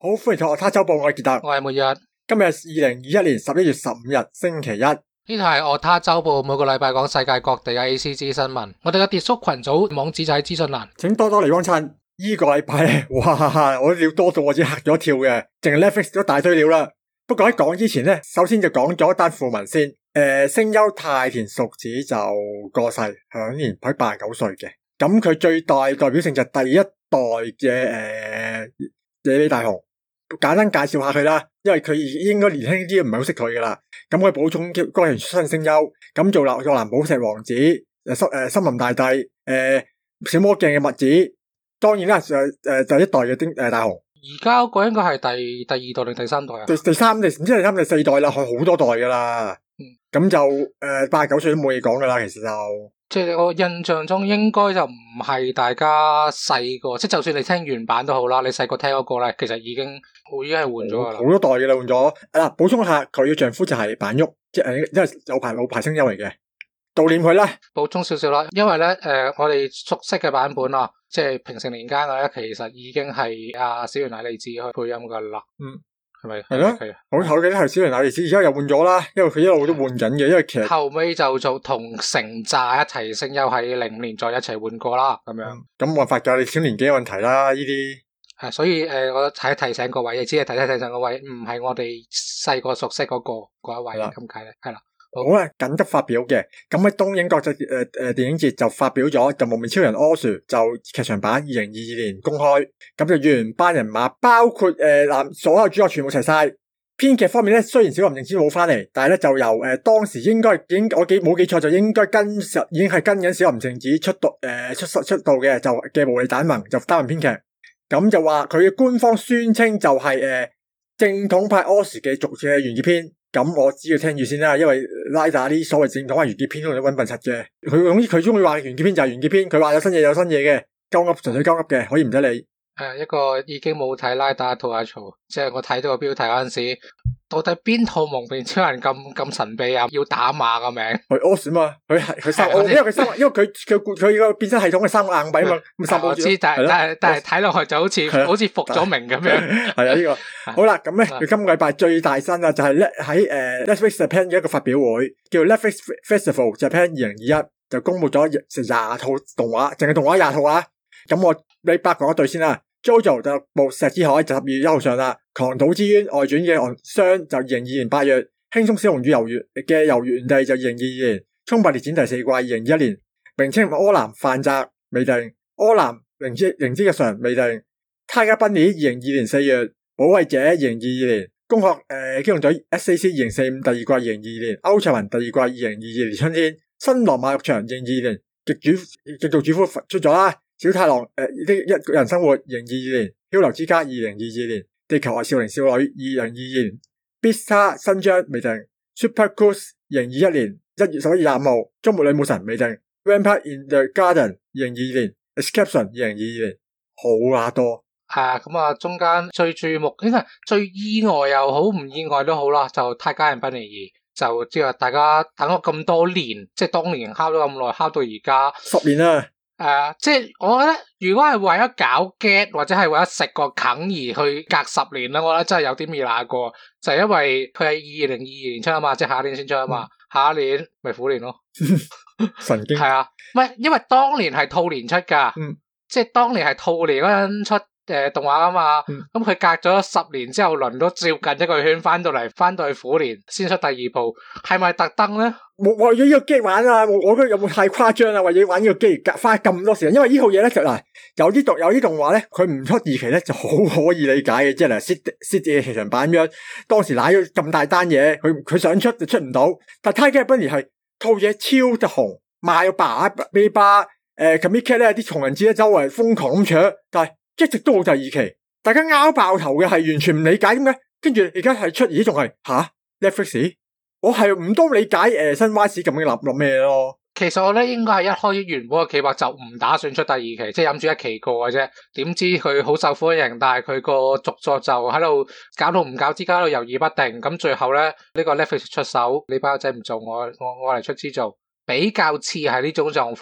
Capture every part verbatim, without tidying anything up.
好，歡迎睇《我他周報》，我係傑特， 我係末日。 今日係二零二一年十一月十五日，星期一。呢度係我他周報，每個禮拜講世界各地嘅 A C G 新聞。我哋嘅 Discord 群組網址就喺資訊欄， 請多多嚟幫襯。呢個禮拜咧，哇，我料多到我自己嚇咗一跳嘅，淨係 Netflix 都大堆料啦。不過喺講之前咧，首先就講咗一單訃聞先。誒、呃，聲優太田淑子就過世，享年喺八十九歲嘅。咁佢最大代表性就係第一代嘅誒野里大雄。簡單介紹下佢啦，因為佢應該年輕啲唔係好識佢噶啦。咁佢補充個人出身聲優，咁做落做藍寶石王子，誒森誒森林大帝，誒、呃、小魔鏡嘅墨子，當然啦，誒誒第一代嘅丁誒大雄。 而家嗰個應該係第第二代定第三代啊？ 第第三，第唔知第三第四代啦，佢好多代噶啦。咁、嗯、就誒八十九歲都冇嘢講噶啦，其實就。 即係我印象中應該就唔係大家細個，即係就算你聽原版都好啦，你細個聽嗰個咧，其實已經已經係換咗噶啦，好多代嘅啦，換咗。嗱，補充一下，佢嘅丈夫就係坂旭，即係因為有排老牌聲優嚟嘅，悼念佢啦。補充少少啦，因為咧誒、呃，我哋熟悉嘅版本啊，即係平成年間嘅咧，其實已經係阿小原乃里子去配音噶啦。嗯。係咪？係咯，好好記得係小原乃里子，而家又換咗啦，因為佢一路都換緊嘅，因為其實後尾就做同成炸一齊聲優喺零年再一齊換過啦，咁樣。 咁冇辦法噶，你小年紀嘅問題啦，呢啲係所以誒、呃，我提提醒各位，只係提提醒各位，唔係我哋細個熟悉嗰、那個嗰一位咁解咧，係啦。 好啦，緊急發表嘅，咁喺東映國際誒誒電影節就發表咗，就幪面超人 Osu 就劇場版二零二二年公開，咁就原班人馬，包括誒男、呃、所有主角全部齊晒。編劇方面咧，雖然小林正子冇翻嚟，但係咧就由誒、呃、當時應該已經我記冇記錯就應該跟實已經係跟緊小林正子出道誒、呃、出出道嘅就嘅無理蛋盟就擔任編劇，咁就話佢嘅官方宣稱就係、是、誒、呃、正統派 Osu 嘅續嘅完結篇。咁我只要聽住先啦，因為拉打啲所謂正統話完結篇都係搵笨柒嘅，佢總之佢中意話完結篇就係完結篇，佢話有新嘢有新嘢嘅，鳩噏純粹鳩噏嘅，可以唔使理。 誒，一個已經冇睇拉打吐下槽，即係我睇到個標題嗰陣時，到底邊套幪面超人咁咁神秘啊？要打碼個名， 佢 Osu 嘛，佢係佢三，因為佢三，因為佢佢佢個變身系統係三個硬幣啊嘛，咁三個。我知，但係但係但係睇落去就好似好似服咗名咁樣。係啊，呢個好啦，咁咧佢今個禮拜最大新啊，就係咧喺誒 Netflix Japan 嘅一個發表會，叫 Netflix Festival Japan 二零二一，就公布咗成廿套動畫，淨係動畫廿套啊。咁我你八講一對先啦。JoJo 就部石之海就十二月一號上啦，狂賭之淵外傳嘅昂雙就二零二二年八月，輕鬆小龍與遊園嘅遊園地就二零二二年，衝百列展第四季二零二一年，名稱柯南飯宅未定，柯南靈之靈之日常未定，Tiger Bunny二零二二年四月，保衛者二零二二年，攻殼誒機動隊 S A C 二零四五第二季二零二二年，歐卓文第二季二零二二年春天，新羅馬浴場二零二二年，極主極度主夫出咗啦。小太郎誒的一個人生活二零二二年，漂流之家二零二二年，地球係少年少女二零二二年 ，Beastars 新章未定 ，Super Cruise 二零二一年一月十一月廿五號，終末女武神未定 ，Vampire in the Garden 二零二二年 ，Escapation 二零二二年，好乸多。 啊，咁啊，中間最注目，應該最意外又好，唔意外都好啦，就泰加人賓尼爾，就即係大家等咗咁多年，即係當年敲咗咁耐，敲到而家十年啦。 誒、uh, 即係我覺得如果係為咗搞 get 或者係為咗食個梗而去隔十年啦，我覺得真係有啲未那過，就係、是、因為佢係二零二二年出啊嘛，即係下一年先出啊嘛，嗯、下一年咪虎年咯。 神經係啊，唔係因為當年係兔年出噶，嗯、即係當年係兔年嗰陣出誒、呃、動畫啊嘛，咁佢、嗯嗯、隔咗十年之後輪到照近一個圈翻到嚟，翻到去虎年先出第二部，係咪特登咧？ 我為咗呢個機玩啊！我我覺得有冇太誇張啊？為咗玩呢個機隔花咁多時間，因為呢套嘢咧就嗱，有啲動有啲動畫咧，佢唔出二期咧就好可以理解嘅，即係嗱，City City嘅劇場版咁樣，當時瀨咗咁大單嘢，佢佢想出就出唔到。但係 Tiger Bunny 係套嘢超就紅，賣到把尾巴，誒 Comic Cat 咧啲同人誌咧周圍瘋狂咁搶，但係一直都冇第二期，大家拗爆頭嘅係完全唔理解點解，跟住而家係出而家仲係吓 Netflix。我係唔多理解誒、呃，新 Y 市咁樣諗諗咩咯？ 其實我咧應該係一開始原本嘅企劃就唔打算出第二期，即係諗住一期過嘅啫。點知佢好受歡迎，但係佢個續作就喺度搞到唔搞之間喺度猶豫不定。咁最後咧呢、這個 Netflix 出手，你班友仔唔做，我我我嚟出資做，比較似係呢種狀況。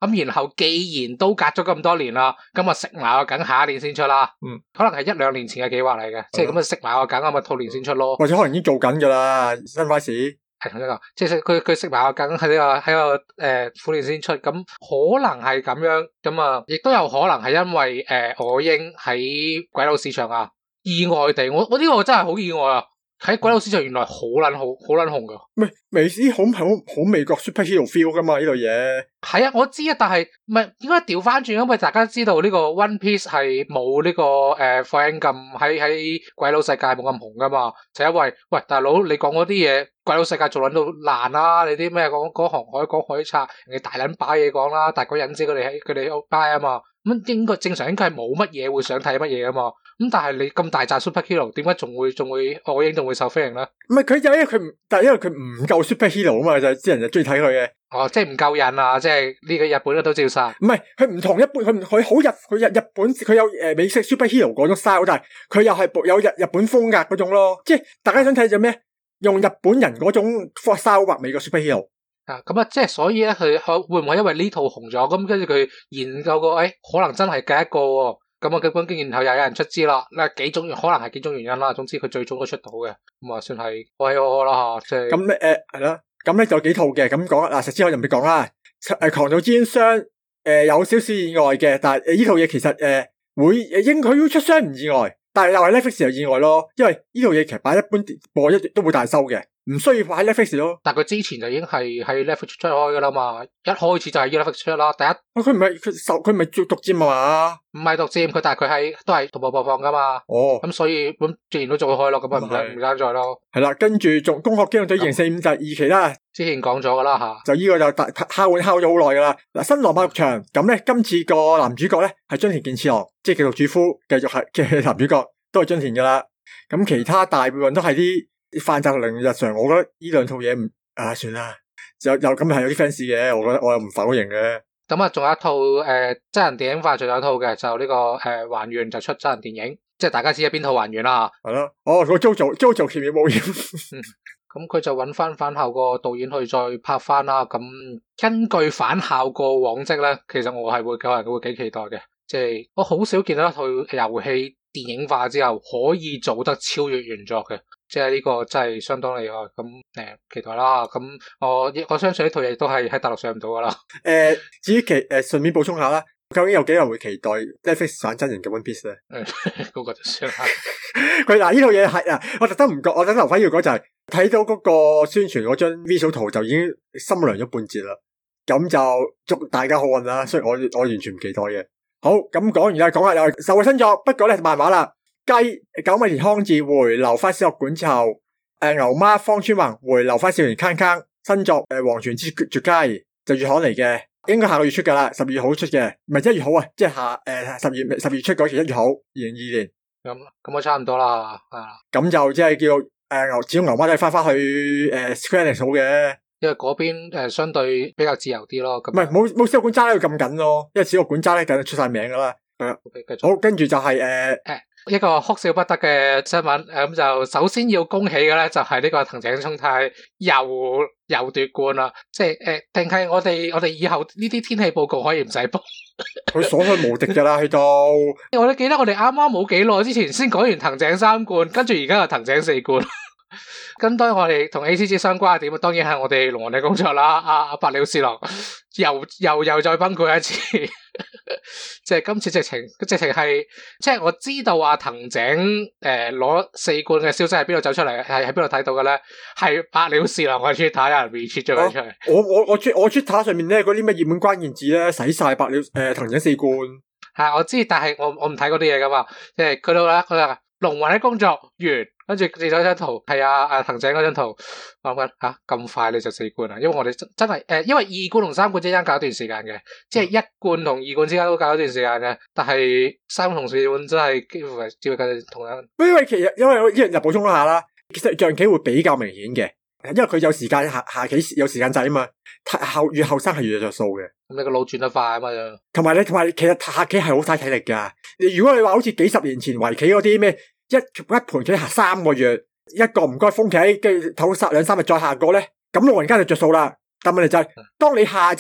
咁然後既然都隔咗咁多年啦，咁啊食埋個梗，下一年先出啦。嗯，可能係一兩年前嘅計劃嚟嘅，即係咁啊食埋個梗，咁咪兔年先出咯。 或者可能已經做緊噶啦，新花市係同一個，即係佢佢食埋個梗喺呢個喺個誒虎年先出，咁可能係咁樣，咁啊亦都有可能係因為誒我英喺鬼佬市場啊意外地，我我呢個真係好意外啊！喺鬼佬市場原來好撚好好撚紅噶， 唔係美斯好好好美國 superhero feel 噶嘛呢度嘢。 係啊，我知啊，但係唔係應該調翻轉，因為大家知道呢個 One Piece 係冇呢個誒火影咁喺喺鬼佬世界冇咁紅噶嘛，就因為喂大佬你講嗰啲嘢鬼佬世界做撚到爛啦，你啲咩講講航海講海賊，人哋大撚把嘢講啦，但係嗰陣時佢哋喺佢哋 buy 啊嘛，咁應該正常應該係冇乜嘢會想睇乜嘢啊嘛。咁但係你咁大紮 superhero， 點解仲會仲會我英仲會受歡迎咧？唔係佢就因為佢唔，但係因為佢唔夠 superhero 啊嘛，就啲人就中意睇佢嘅。 哦，即係唔夠癮啊！即係呢個日本都照殺。 唔係佢唔同一般，佢佢好日佢日日本佢有誒美式 superhero 嗰種 style， 但係佢又係有日日本風格嗰種咯。即係大家想睇就咩？用日本人嗰種 style 畫美國 superhero。 啊，咁啊，即係所以咧，佢會唔會因為呢套紅咗，咁跟住佢研究過，誒、哎，可能真係計一個喎。咁啊，基本然後又有人出資啦，嗱幾種可能係幾種原因啦，總之佢最終都出到嘅，咁啊算係我係我啦吓，即係咁咧誒係啦，咁咧就幾套嘅咁講嗱，實之我就唔會講啦，誒狂賭之雙誒有少少意外嘅，但係誒呢套嘢其實誒、呃、會應佢要出雙唔意外，但係又係 Netflix 又意外咯，因為呢套嘢其實擺一般播一都會大收嘅。唔需要擺喺 Netflix 咯， 但佢之前就已經係喺 Netflix 出開噶啦嘛，一開始就係 Netflix 出啦。第一， 佢唔係佢受佢唔係做獨佔啊嘛，唔係獨佔，佢但係佢係都係同步播放噶嘛。 哦， 咁所以咁自然都做開咯，咁啊唔唔爭在咯。 係啦，跟住仲攻殼機動隊二零四五就係二期啦， 之前講咗噶啦吓， 就呢個就大敲碗敲咗好耐噶啦。嗱，新羅馬浴場咁咧，今次個男主角咧係津田健次郎，即係繼續主夫，繼續係嘅男主角都係津田噶啦。咁其他大部分都係啲。飯集零日常，我覺得呢兩套嘢唔啊算啦，又又咁係有啲 fans 嘅，我覺得我又唔否認嘅。 咁啊，仲有一套誒、呃、真人電影化，仲有一套嘅就呢、這個誒、呃、還願就出真人電影，即係大家知係邊套還願啦吓。係咯，哦，個 JoJo JoJo 奇妙冒險。咁佢就揾翻返校個導演去再拍翻啦。咁根據返校個往績咧，其實我係會個人會幾期待嘅，即係我好少見到一套遊戲電影化之後可以做得超越原作嘅。即係呢個真係相當厲害，咁誒期待啦。咁我我相信呢套嘢都係喺大陸上唔到噶啦。誒、 呃，至於其誒順便補充下啦，究竟有幾人會期待 Netflix 版真人嘅 One Piece 咧？ 誒，嗰個就算啦。 佢嗱呢套嘢係啊，我特登唔覺，我特登留翻要講就係、是、睇到嗰個宣傳嗰張 visual 圖就已經心涼咗半截啦。咁就祝大家好運啦。所以我我完全唔期待嘅。好，咁講完啦，講下又係受嘅新作，不過咧漫畫啦。繼久米田康治回流翻小學館之後，誒牛媽方川宏回流翻少年康康，新作誒黃泉之絕佳就月刊嚟嘅，應該下個月出噶啦，十二月好出嘅，唔係一月好啊，即係下誒十月十月出嗰期一月好，二零二二年。 咁咁我差唔多啦，啊， 咁就即係叫誒牛，始終牛媽都係翻翻去誒 Square Enix 好嘅， 因為嗰邊誒相對比較自由啲咯。唔係冇冇小學館揸得咁緊咯，因為小學館揸咧緊出晒名噶啦。係好，跟住就係誒誒。 一個哭笑不得嘅新聞，咁就首先要恭喜嘅咧，就係呢個藤井聰太又又奪冠啦！即係誒，定係我哋我哋以後呢啲天氣報告可以唔使報？ 佢所向無敵噶啦，去到我都記得我哋啱啱冇幾耐之前先講完藤井三冠，跟住而家又藤井四冠。咁當然我哋同 A C G 相關嘅點，當然係我哋龍王嘅工作啦。阿阿白鳥侍郎又又又再崩潰一次，即係今次直情直情係，即係我知道阿藤井誒攞四冠嘅消息係邊度走出嚟，係喺邊度睇到嘅咧？係白鳥侍郎嘅 Twitter 有人 retweet 咗佢出嚟。 我我我我 Twitter 上面咧嗰啲咩熱門關鍵字咧，洗晒白鳥誒藤井四冠。係我知，但係我我唔睇嗰啲嘢噶嘛，即係佢到啦，佢話龍魂嘅工作完。跟住截咗張圖，係啊，阿藤井嗰張圖，我諗緊吓咁快你就四冠啦，因為我哋真真係誒、呃，因為二冠同三冠之間搞一段時間嘅，即係一冠同二冠之間都搞一段時間嘅，但係三冠同四冠真係幾乎係只會計同樣。 因為其實因為呢樣就補充一下啦，其實象棋會比較明顯嘅，因為佢有時間下下棋有時間制啊嘛，後越後生係越着數嘅。 咁你個腦轉得快啊嘛， 同埋你同埋其實下棋係好嘥體力噶。如果你話好似幾十年前圍棋嗰啲咩？一一盤棋下三個月，一個唔該封棋，跟住唞三兩三日再下個咧，咁老人家就着數啦。但問題就係、是，當你下制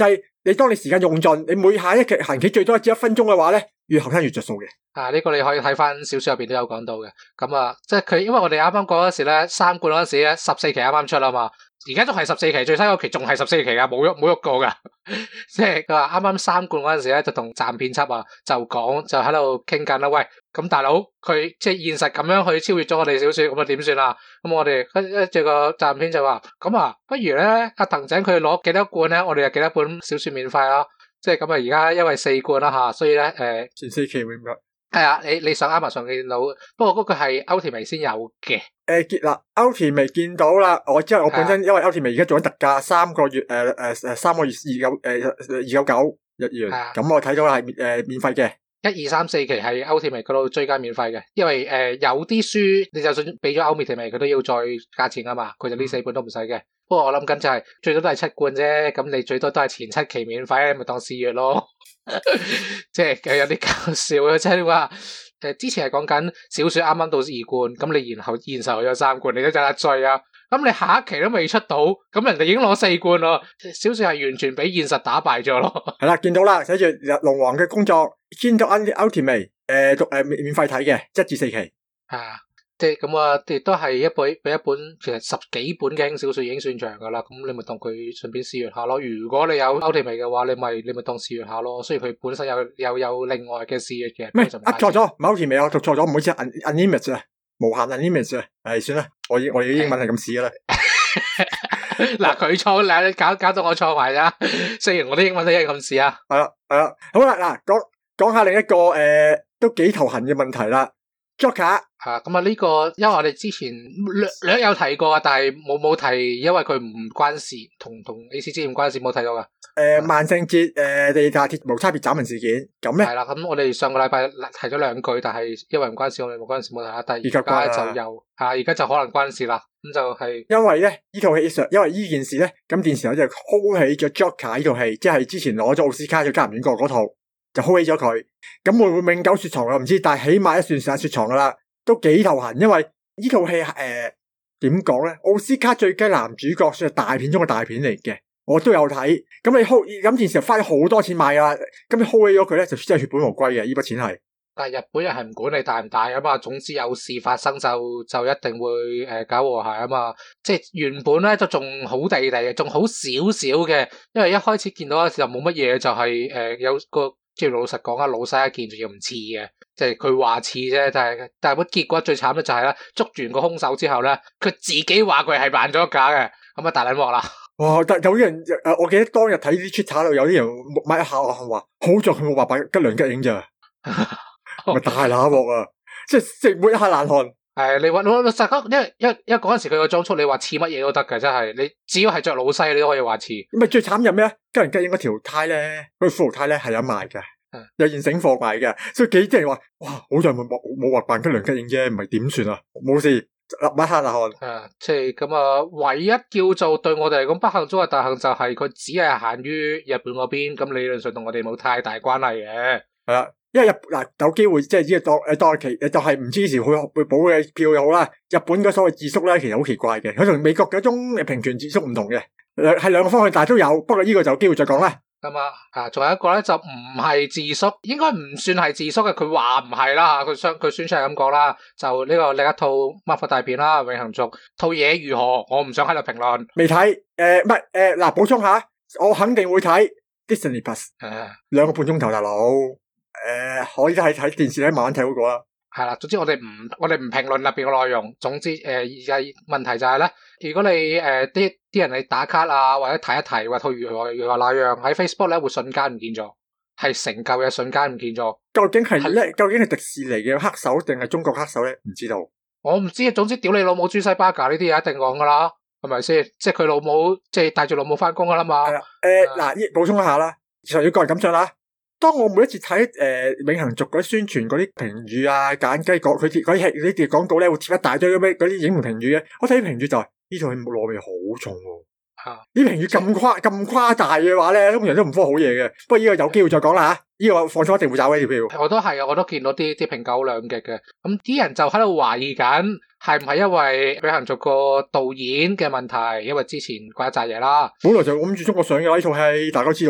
你當你時間用盡，你每下一期行棋最多只一分鐘嘅話咧，越後生越着數嘅。 啊，呢、這個你可以睇翻小說入邊都有講到嘅。咁啊，即係佢，因為我哋啱啱講嗰時咧，三冠嗰時咧，十四期啱啱出啦嘛。而家仲係十四期，最新嗰期仲係十四期噶，冇喐冇喐過噶。即係佢話啱啱三冠嗰陣時咧，就同站編輯啊，就講就喺度傾緊啦。喂，咁大佬佢即係現實咁樣去超越咗我哋小說，咁啊點算啊？咁我哋跟一隻個站編就話，咁啊，不如咧阿藤井佢攞幾多冠咧，我哋有幾多本小說免費啊？即係咁啊，而家因為四冠啦吓，所以咧誒，呃、 前四期會唔該。 係啊，你你上 Amazon 見到，不過嗰個係 Ultimate 先有嘅。 誒，結啦 Ultimate 見到啦，我即係我本身、啊、因為 Ultimate 而家做緊特價，三個月誒誒誒三個月二九誒二九九日元，咁、啊、我睇到係誒、呃、免費嘅。一二三四期係 Ultimate 嗰度追加免費嘅，因為誒、呃、有啲書你就算俾咗 Ultimate 佢都要再加錢啊嘛，佢就呢四本都唔使嘅。不過我諗緊就係、是、最多都係七冠啫，咁你最多都係前七期免費，咪當試閱咯。即係有啲搞笑啊！即係話誒，之前係講緊小說啱啱到二冠，咁你然後現實去咗三冠，你都有得追啊！咁你下一期都未出到，咁人哋已經攞四冠咯。小說係完全俾現實打敗咗咯。係啦，見到啦，寫住龍王嘅工作 Kindle Ultimate 誒，讀誒免免費睇嘅一至四期啊。即係咁啊，亦都係一本俾一本，其實十幾本嘅輕小說已經算長噶啦。咁你咪當佢順便試閱下咯。如果你有 Ultimate 嘅話，你咪你咪當試閱下咯。雖然佢本身有有有另外嘅試閱嘅。 咩？啊錯咗，唔係 Ultimate，我讀錯咗，唔好意思 ，Unlimited 啊，無限 Unlimited 啊，係算啦。我我哋英文係咁試噶啦。 嗱，佢錯，嗱搞搞到我錯埋啦。雖然我啲英文都係咁試啊。 係啦係啦，好啦，嗱講講下另一個誒、呃、都幾頭痕嘅問題啦。Joker 吓，咁啊呢個，因為我哋之前略略有提過啊，但係冇冇提，因為佢唔關事，同同 A C G 唔關事，冇提到噶。誒、 呃，萬聖節誒地下鐵無差別斬人事件，咁咧係啦，咁我哋上個禮拜提咗兩句，但係因為唔關事，我哋冇關事冇提下。但係而家就有吓，而家就可能關事啦。咁就係、是、 因為咧呢套戲上，因為呢件事咧，咁電視台就 hold 起咗 Joker 呢套戲，即係之前攞咗奧斯卡嘅加唔遠國嗰套，就 hold 起咗佢。咁會唔會永久雪藏我唔知，但係起碼一算時間雪藏噶啦。都幾頭痕，因為呢套戲誒點講咧？奧斯卡最佳男主角算係大片中嘅大片嚟嘅，我都有睇。咁你 hold 咁電視台花咗好多錢買啊，咁你 hold 起咗佢咧，就真係血本無歸嘅呢筆錢係。 但係日本人係唔管你大唔大啊嘛，總之有事發生就就一定會誒、呃、搞和諧啊嘛。即係原本咧就仲好地地嘅，仲好少少嘅，因為一開始見到嘅時候冇乜嘢，就係、是、誒、呃、有個即係老實講啊，老細一見仲要唔似嘅。即係佢話似啫，但係但係個結果最慘咧就係咧捉完個兇手之後咧，佢自己話佢係扮咗假嘅，咁啊大撚鑊啦！ 哇！但有啲人誒，我記得當日睇啲 Twitter 度有啲人買一下話，好在佢冇話扮吉良吉影咋，咪大乸鑊啊！即係食抹一下冷汗。係你話老實講，因為因為因為嗰陣時佢個裝束，你話似乜嘢都得嘅，真係你只要係着老西，你都可以話似。咁咪最慘有咩？吉良吉影嗰條呔咧，嗰條骷髏呔咧係有賣嘅。有現成貨賣嘅，所以幾啲人話：哇，好在冇冇冇話扮吉良吉影啫，唔係點算啊？冇事，立馬下下汗。 啊，即係咁啊！唯一叫做對我哋嚟講不幸中嘅大幸就係佢只係限於日本嗰邊，咁理論上同我哋冇太大關係嘅。係啦， 因為日嗱有機會即係呢個當誒當期誒就係唔知幾時會會補嘅票又好啦。日本嗰所謂自縮咧，其實好奇怪嘅，佢同美國嗰種平權自縮唔同嘅，係兩個方向，但係都有。不過呢個就有機會再講啦。 咁啊，啊，仲有一個咧就唔係自縮，應該唔算係自縮嘅，佢話唔係啦，佢宣佢宣出係咁講啦，就呢個另一套 Marvel 大片啦，《永恆族》套嘢如何，我唔想喺度評論。 未睇，誒，唔係，誒，嗱，補充下，我肯定會睇 Disney Plus，兩個半鐘頭大佬，誒，可以睇睇電視咧，慢慢睇好過啦。 係啦，總之我哋唔我哋唔評論入邊嘅內容。總之誒，而家問題就係咧，如果你誒啲啲人嚟打卡啊，或者提一提，或套如何如何那樣喺 Facebook 咧，會瞬間唔見咗，係成舊嘅瞬間唔見咗。究竟係咧？究竟係迪士尼嘅黑手定係中國黑手咧？唔知道。我唔知啊。總之屌你老母豬西巴嘎呢啲嘢一定講噶啦，係咪先？即係佢老母即係帶住老母翻工噶啦嘛。係啦。誒，嗱，補充一下啦，就要個人感想啦。當我每一次睇誒、呃《永恆族》嗰啲宣傳嗰啲評語啊、簡雞講佢啲嗰啲呢啲廣告咧，會貼一大堆咁咩嗰啲影評評語嘅，我睇啲評語就係呢套戲落味好重喎。啊！啲評語咁誇咁誇大嘅話咧，通常都唔科好嘢嘅。不過呢個有機會再講啦吓，呢、這個放心一定會找呢條票。我都係啊，我都見到啲啲評價好兩極嘅。咁啲人就喺度懷疑緊，係唔係因為《永恆族》個導演嘅問題？因為之前怪一紮嘢啦。本來就諗住中國上嘅呢套戲，大家都知道噶。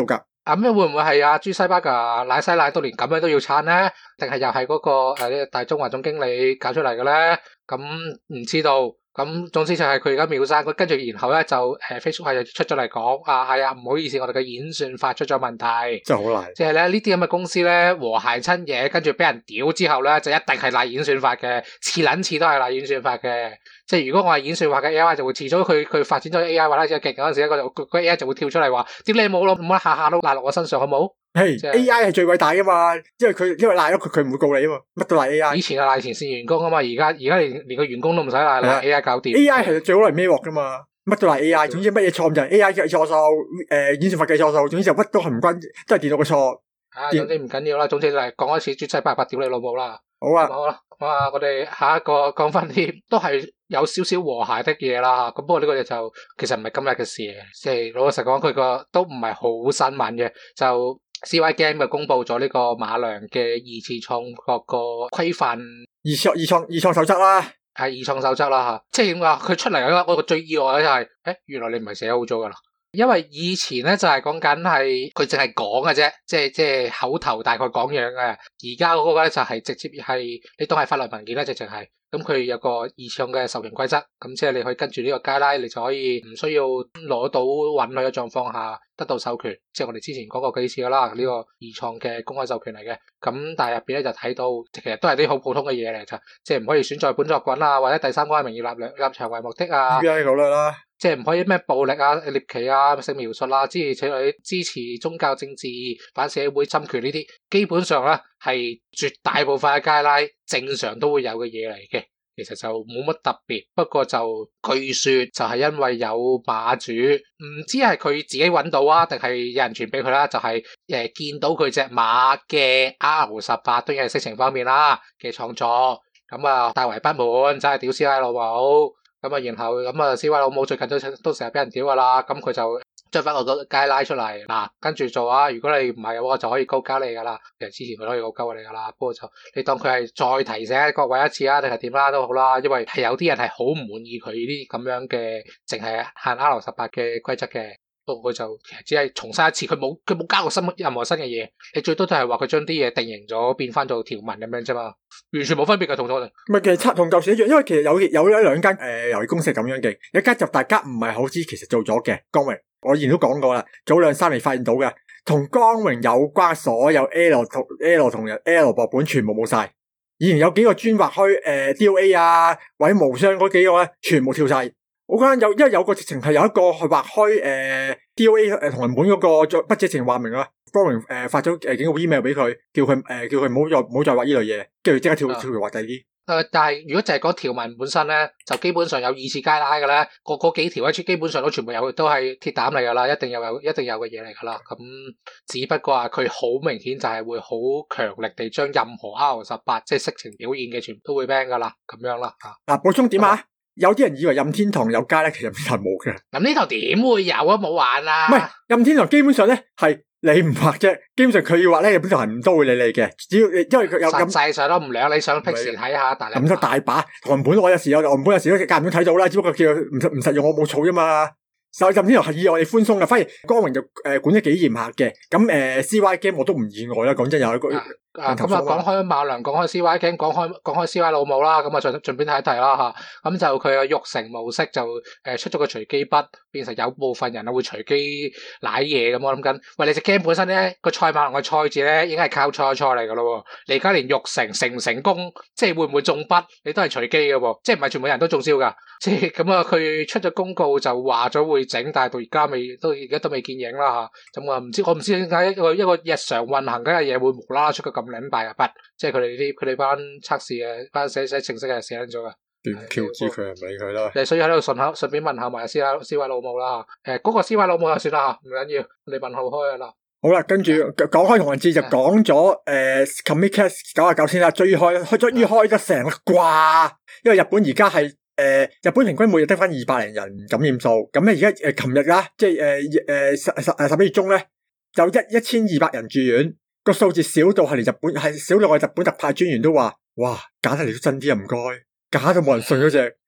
啊咩會唔會係阿朱西巴噶奶西奶到連咁樣都要撐咧？定係又係嗰個誒大中華總經理搞出嚟嘅咧？咁唔知道。咁總之就係佢而家秒刪，佢跟住然後咧就誒 Facebook 係出咗嚟講啊，係啊，唔好意思，我哋嘅演算法出咗問題， 真係好賴。 即係咧呢啲咁嘅公司咧和諧親嘢，跟住俾人屌之後咧就一定係賴演算法嘅，次撚次都係賴演算法嘅。即係如果我係演算法嘅 A I 就會遲早佢佢發展咗 A I 或者只勁嗰陣時，個個 A I 就會跳出嚟話，屌你冇咯，唔好下下都賴落我身上好冇？ 係、hey, A I 係最偉大噶嘛，因為佢因為賴咗佢佢唔會告你啊嘛，乜都賴 A I。 以前係賴前線員工啊嘛，而家而家連連個員工都唔使賴啦 ，A I 搞掂。 A I 係最好嚟孭鑊噶嘛，乜都賴 A I，總之乜嘢錯誤就係 A I 計錯數，誒演算法計錯數，總之就乜都係唔關，都係電腦嘅錯。 啊，總之唔緊要啦，總之就係講一次絕世八八屌你老母啦。 好啊， 好啦，好啊，我哋下一個講翻啲都係有少少和諧的嘢啦。咁不過呢個嘢就其實唔係今日嘅事嘅，即係老實講佢個都唔係好新聞嘅，就。C Y Game 就公布咗呢個馬良嘅二次創作個規範二創二創二創守則啦， 係二創守則啦吓，即係點話佢出嚟嗰個我個最意外咧就係、是，誒原來你唔係寫好咗噶啦，因為以前咧就係講緊係佢淨係講嘅啫，即係即係口頭大概講樣嘅，而家嗰個咧就係直接係你當係法律文件咧，直情係。咁佢有個二創嘅授權規則，咁即係你可以跟住呢個街拉，你就可以唔需要攞到允許嘅狀況下得到授權，即係我哋之前講過幾次噶啦，呢、這個二創嘅公開授權嚟嘅。咁但係入邊咧就睇到，其實都係啲好普通嘅嘢嚟，就即係唔可以選在本作品啊，或者第三方嘅名義立立場為目的啊。 依家係咁啦， 即係唔可以咩暴力啊、獵奇啊、性描述啊，支持支持宗教政治、反社會侵權呢啲，基本上咧係絕大部分嘅街拉正常都會有嘅嘢嚟嘅。其實就冇乜特別，不過就據說就係因為有馬主唔知係佢自己揾到啊，定係有人傳俾佢啦，就係、是、誒、呃、見到佢隻馬嘅 R 十八都係色情方面啦嘅創作，咁啊大為不滿，真係屌 C Y 老母，咁啊然後咁啊 C Y 老母最近都都成日俾人屌噶啦，咁佢就將翻個個街拉出嚟嗱，跟住做啊！如果你唔係嘅話，就可以告交你噶啦。其實之前佢都可以告交你噶啦，不過就你當佢係再提醒各位一次啊，定係點啦都好啦。因為係有啲人係好唔滿意佢呢啲咁樣嘅，淨係限 R 十八嘅規則嘅。不過佢就其實只係重申一次，佢冇佢冇加過新任何新嘅嘢。你最多都係話佢將啲嘢定型咗，變翻做條文咁樣啫嘛，完全冇分別嘅同咗。唔係，其實差同舊時一樣，因為其實有有一兩間誒遊戲公司係咁樣嘅，有一間就大家唔係好知其實做咗嘅光榮。我以前都講過啦，早兩三年發現到嘅，同光榮有關所有 L 同 L 同人 L 博本全部冇晒。以前有幾個專劃開誒 D O A 啊，或者無雙嗰幾個咧，全部跳晒。我覺得有，因為有個直情係有一個去劃開誒、呃、D O A 誒同人本嗰個不知情話明啊，光榮誒發咗誒幾個 email 俾佢，叫佢誒、呃、叫佢唔好再唔好再畫呢類嘢，跟住即刻跳、啊、跳嚟畫第二啲。誒、呃，但係如果就係講條文本身咧，就基本上有二次街拉嘅咧，個個幾條一出基本上都全部有，都係鐵膽嚟噶啦，一定有有一定有嘅嘢嚟噶啦。咁只不過啊，佢好明顯就係會好強力地將任何 R 十八 即係色情表現嘅全部都會 ban 噶啦，咁樣啦吓。嗱，補充點啊？嗯、有啲人以為任天堂有街咧，其實係冇嘅。咁呢頭點會有啊？冇玩啊！唔係任天堂基本上咧係。你唔畫啫，基本上佢要畫咧，日本就係唔都會理你嘅。只要因為佢有咁，實際上都唔理。你想 Pixel 睇下，大咁多大把韓本，我有時有韓本有時都間唔中睇到啦。只不過叫佢唔實唔實用，我冇儲啫嘛。所以任天堂係以我哋寬鬆嘅，反而光榮就誒、呃、管得幾嚴格嘅。咁誒、呃、C Y Game 我都唔意外啦。講真，有一個啊咁啊，講開馬良，講開 C Y Game， 講開講開 C Y 老母啦。咁啊，順順便睇一睇啦吓。咁就佢嘅育成模式就誒、呃、出咗個隨機筆，變成有部分人啊會隨機舐嘢咁。我諗緊，喂，你隻 game 本身咧個賽馬同個賽字咧已經係靠賽賽嚟噶咯。你而家連育成成唔成功，即係會唔會中筆，你都係隨機嘅，即係唔係全部人都中招噶。即係咁啊，佢出咗公告就話咗會整，但係到而家未都而家都未見影啦吓。咁啊，唔知我唔知點解一個一個日常運行嘅嘢會無啦啦出個咁撚大嘅筆，即係佢哋啲佢哋班測試嘅班寫寫程式嘅寫緊咗噶。斷橋知佢係唔理佢啦。誒，所以喺度順口順便問下埋 C Y C Y 老母啦吓。誒，嗰個 C Y 老母就算啦吓，唔緊要，你問號開啦。好啦，跟住講開同人誌就講咗誒 Comic-Cast 九十九先啦，追開開終於開咗成掛，因為日本而家係。誒、呃，日本平均每日得翻二百零人感染數，咁咧而家誒，琴日啦，即係誒誒十十誒十一月中咧，有一一千二百人住院，個數字少到係連日本係少到我日本特派專員都話，哇，假得嚟都真啲啊，唔該，假到冇人信嗰隻，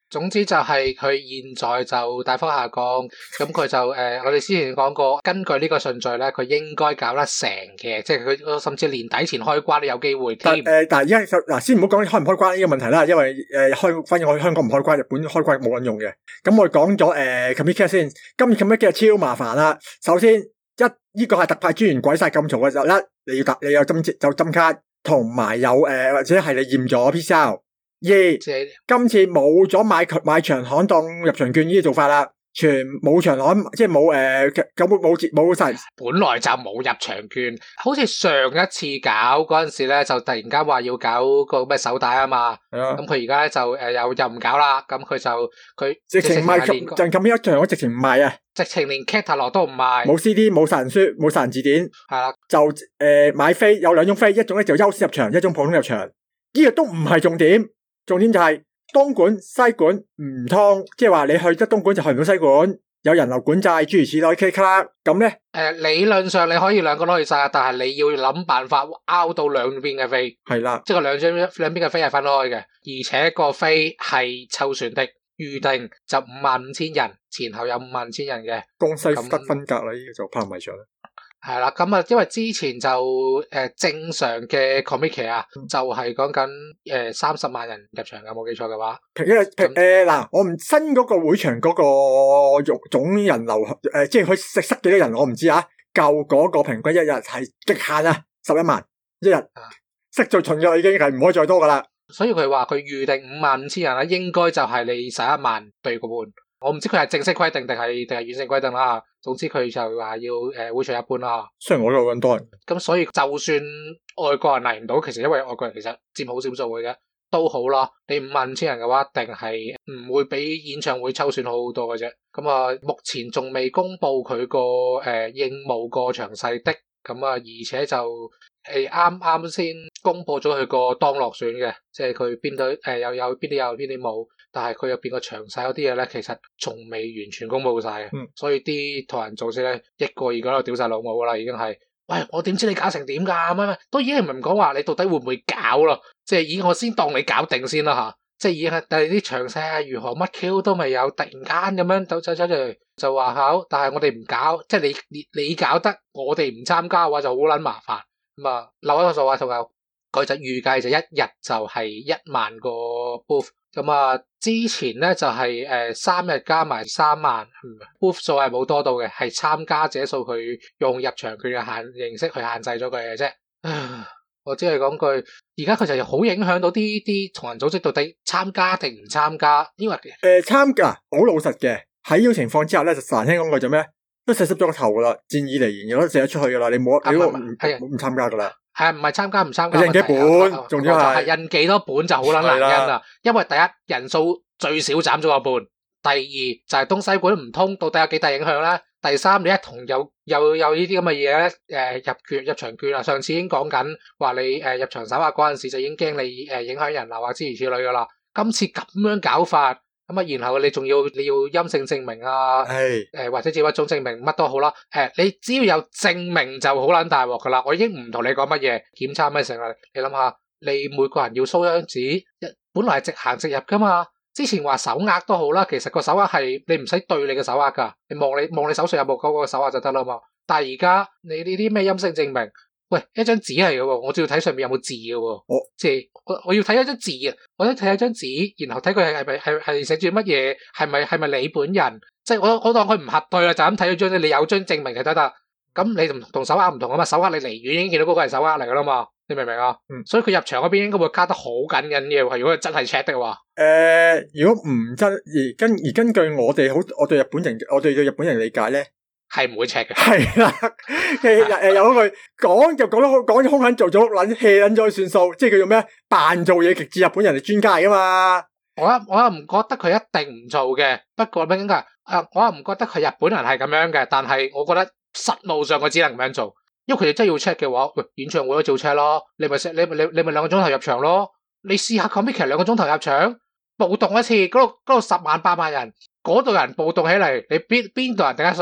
總之就係佢現在就大幅下降，咁佢就誒、呃，我哋之前講過，根據呢個順序咧，佢應該搞得成嘅，即係佢甚至年底前開關都有機會添。 但誒，但係而家嗱，先唔好講開唔開關呢個問題啦，因為誒、呃、開，反正我香港唔開關，日本開關冇人用嘅。咁我哋講咗誒 Comiket 先，今次 Comiket 超麻煩啦。首先一呢、這個係特派專員鬼晒咁嘈嘅時候，一你要答你有針就針卡，同埋有誒、呃、或者係你驗咗 P C R。二，今次冇咗買買場刊當入場券呢啲做法啦，全冇場刊，即係冇誒，咁冇冇冇晒。 本來就冇入場券，好似上一次搞嗰陣時咧，就突然間話要搞個咩手帶啊嘛，咁佢而家咧就誒又又唔搞啦，咁佢就佢直情賣就咁樣一場，我直情唔賣啊， 直情連 catalog 都唔賣， 冇 C D， 冇殺人書，冇殺人字典， 係啦， 就誒、呃、買飛有兩種飛，一種咧就優先入場，一種普通入場，呢、這個都唔係重點。重點就係東莞西莞唔通，即係話你去得東莞就去唔到西莞，有人流管制諸如此類 K 卡咁咧。誒、 呃，理論上你可以兩個都去晒，但係你要諗辦法拗到兩邊嘅飛。係啦，即係兩張兩邊嘅飛係分開嘅，而且個飛係抽選的，預定就五萬五千人，前後有五萬五千人嘅。 江西得分隔啦，呢個就拍唔上啦。 係啦，咁啊，因為之前就誒、呃、正常嘅 Comiket 啊，就係講緊誒三十萬人入場嘅，冇記錯嘅話。 因為誒嗱，我唔新嗰個會場嗰個總總人流誒、呃，即係佢食塞幾多人，我唔知啊。舊嗰個平均一日係極限啊，十一萬一日，塞咗巡咗已經係唔可以再多噶啦。 所以佢話佢預定五萬五千人啦，應該就係你十一萬對個半。我唔知佢係正式規定定係定係軟性規定啦。總之佢就話要誒、呃、會場一半啦。雖然我都有咁多人，咁所以就算外國人嚟唔到，其實因為外國人其實佔好少數嘅啫，都好啦。你五萬五千人嘅話，一定係唔會比演唱會抽選好好多嘅啫。咁啊，目前仲未公布佢個誒應募個詳細的，咁啊，而且就誒啱啱先公布咗佢個當落選嘅，即係佢邊度誒有有邊啲有邊啲冇。但係佢入邊個詳細嗰啲嘢咧，其實仲未完全公布晒嘅、嗯，所以啲同人做事咧，一個二個喺度屌晒老母噶啦，已經係，喂，我點知你搞成點噶？乜乜都已經唔係講話你到底會唔會搞咯，即係已經我先當你搞定先啦吓，即係已經係，但係啲詳細啊如何乜 Q 都未有，突然間咁樣走走走嚟就話考，但係我哋唔搞，即係你你你搞得，我哋唔參加嘅話就好撚麻煩，咁啊，留一個數啊，同埋佢就預計就一日就係一萬個 booth。咁啊，之前咧就係誒三日加埋三萬 booth 數係冇多到嘅，係參加者數佢用入場券嘅限形式去限制咗佢嘅啫。我只係講句，而家佢就好影響到啲啲同人組織到底參加定唔參加，因為誒參加好老實嘅，喺呢個情況之下咧，就難聽講句就咩，都洗濕咗個頭噶啦，戰意嚟完，有得射得出去噶啦，你冇你唔唔參加噶啦。係啊， 唔係參加唔參加？ 印幾本，仲要係印幾多本就好撚難印啦。因為第一人數最少斬咗個半，第二就係、是、東西莞唔通，到底有幾大影響咧？第三你一同有有有呢啲咁嘅嘢咧，誒、呃、入券入場券啊，上次已經講緊話你誒、呃、入場手劃嗰陣時就已經驚你誒、呃、影響人流啊諸如此類噶啦。今次咁樣搞法，咁啊然後你仲要你要陰性證明啊，誒、呃、或者只一種證明乜都好啦，誒、呃、你只要有證明就好撚大鑊噶啦。我已經唔同你講乜嘢檢測咩成啦，你諗下，你每個人要 show 張紙，本來係直行直入噶嘛。之前話手握都好啦，其實個手握係你唔使對你嘅手握噶，你望你望你手上有冇嗰個手握就得啦嘛。但係而家你呢啲咩陰性證明，喂一張紙嚟嘅喎，我仲要睇上面有冇字嘅喎，我即係我我要睇一張字啊，我想睇一張紙，然後睇佢係係咪係係寫住乜嘢，係咪係咪你本人，即係我我當佢唔核對啦，就咁睇咗張，你有張證明就得得。咁你同同手握唔同啊嘛，手握你離遠已經見到嗰個係手握嚟噶啦嘛，你明唔明啊？嗯，所以佢入場嗰邊應該會加得好緊緊嘅，係如果佢真係 check 的話。 誒、呃，如果唔真而根而根據我哋好，我對日本人，我哋對日本人理解咧， 係唔會 check 嘅。 係啦，誒誒，有一句講就講得好，講咗空肯做咗撚 hea 撚咗算數，即係佢用咩扮做嘢，極致日本人係專家嚟噶嘛。 我我又唔覺得佢一定唔做嘅，不過咩噶？誒，我又唔覺得佢日本人係咁樣嘅，但係我覺得。實務上佢只能咁樣做，因為佢哋真係要 check 嘅話，喂，演唱會都做 check 咯，你咪你你你咪兩個鐘頭入場咯，你試下 Comiket 兩個鐘頭入場，暴動一次，嗰度嗰度十萬八萬人，嗰度人暴動起嚟，你邊邊度人頂得順？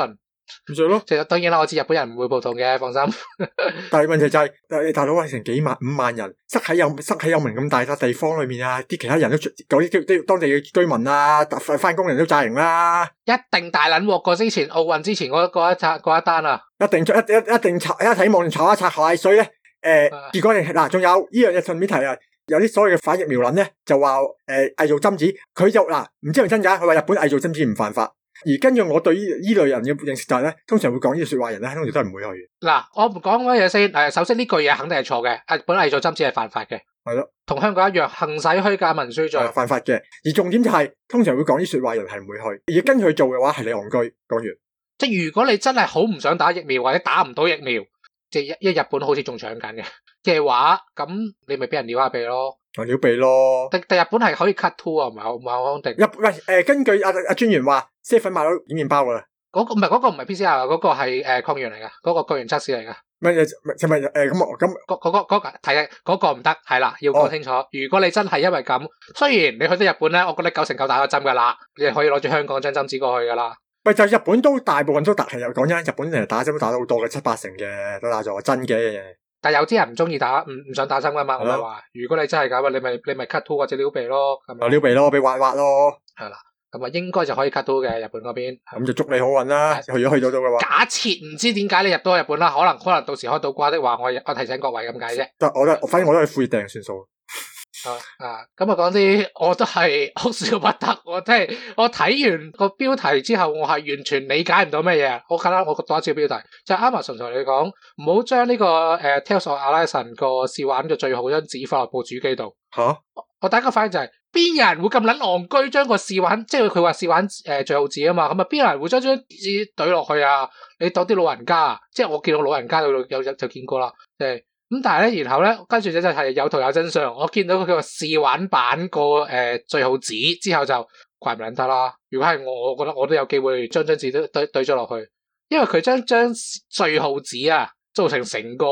唔想咯。 其實當然啦，我知日本人唔會暴動嘅，放心。 但係問題就係、是，大佬係成幾萬五萬人，塞喺有塞喺有名咁大笪地方裏面啊，啲其他人都嗰啲啲當地嘅居民啊，翻工人都炸營啦， 一定大撚鑊過之前奧運之前嗰嗰一拆嗰一單啊， 一定一一一定拆一睇望查一拆開，所以咧誒，呃啊、結果嗱仲有呢樣嘢順便提啊。有啲所謂嘅反疫苗論咧，就話誒偽造針紙，佢就嗱唔知係咪真假，佢話日本偽造針紙唔犯法，而根據我對呢呢類人嘅認識就係咧，通常會講呢句說話人咧，通常都係唔會去。嗱，我唔講嗰嘢先，誒，首先呢句嘢肯定係錯嘅，日本偽造針紙係犯法嘅，係咯，同香港一樣行使虛假文書罪，犯法嘅。而重點就係、是，通常會講呢說話人係唔會去，而跟佢做嘅話係你戇居。講完，即係如果你真係好唔想打疫苗或者打唔到疫苗。即係一一日本好似仲搶緊嘅嘅話，咁你咪俾人撩下鼻咯，撩鼻咯。但但日本係可以 cut two 啊，唔係好唔係好肯定。日喂誒，根據阿阿專員話，seven 買到檢驗包噶啦。嗰個唔係嗰個唔係 P C R 啊，嗰個係誒抗原嚟噶，嗰個抗原測試嚟噶。唔係係咪誒咁咁嗰嗰個嗰個睇嘅嗰個唔得，係啦，要講清楚。如果你真係因為咁，雖然你去到日本咧，我覺得九成九打咗針噶啦，你可以攞住香港張針紙過去噶啦。喂，就日本都大部分都打，係又講真，日本人打針都打得好多嘅，七八成嘅都打咗，真嘅。但係有啲人唔中意打，唔唔想打針噶嘛，我咪話，如果你真係咁，你咪你咪 cut two 或者撩鼻咯，咁撩鼻咯，俾挖挖咯，係啦，咁啊應該就可以 cut two 嘅日本嗰邊，咁就祝你好運啦，去咗去到到嘅話。假設唔知點解你入到日本啦，可能可能到時開到瓜的話，我我提醒各位咁解啫。得，我都反正我都係副業訂算數。啊啊，咁啊講啲，我都係哭笑不得。我真係我睇完個標題之後，我係完全理解唔到咩嘢。我簡單我讀一次標題，就係 Amazon 同你講，唔好將呢個誒、uh, Tales of Arise 個試玩嘅最後嗰張紙放落部主機度。吓蛤，我第一個反應就係、是，邊有人會咁撚戇居將個試玩，即係佢話試玩誒、呃、最後紙啊嘛，咁啊邊有人會將張紙懟落去啊？你當啲老人家啊，即係我見到老人家有有有就見過啦，即係。咁但係咧，然後咧，跟住就係有圖有真相。我見到佢個試玩版個誒最後紙之後就怪唔撚得啦。如果係我，我覺得我都有機會將張紙都對對咗落去，因為佢將張最後紙啊做成成個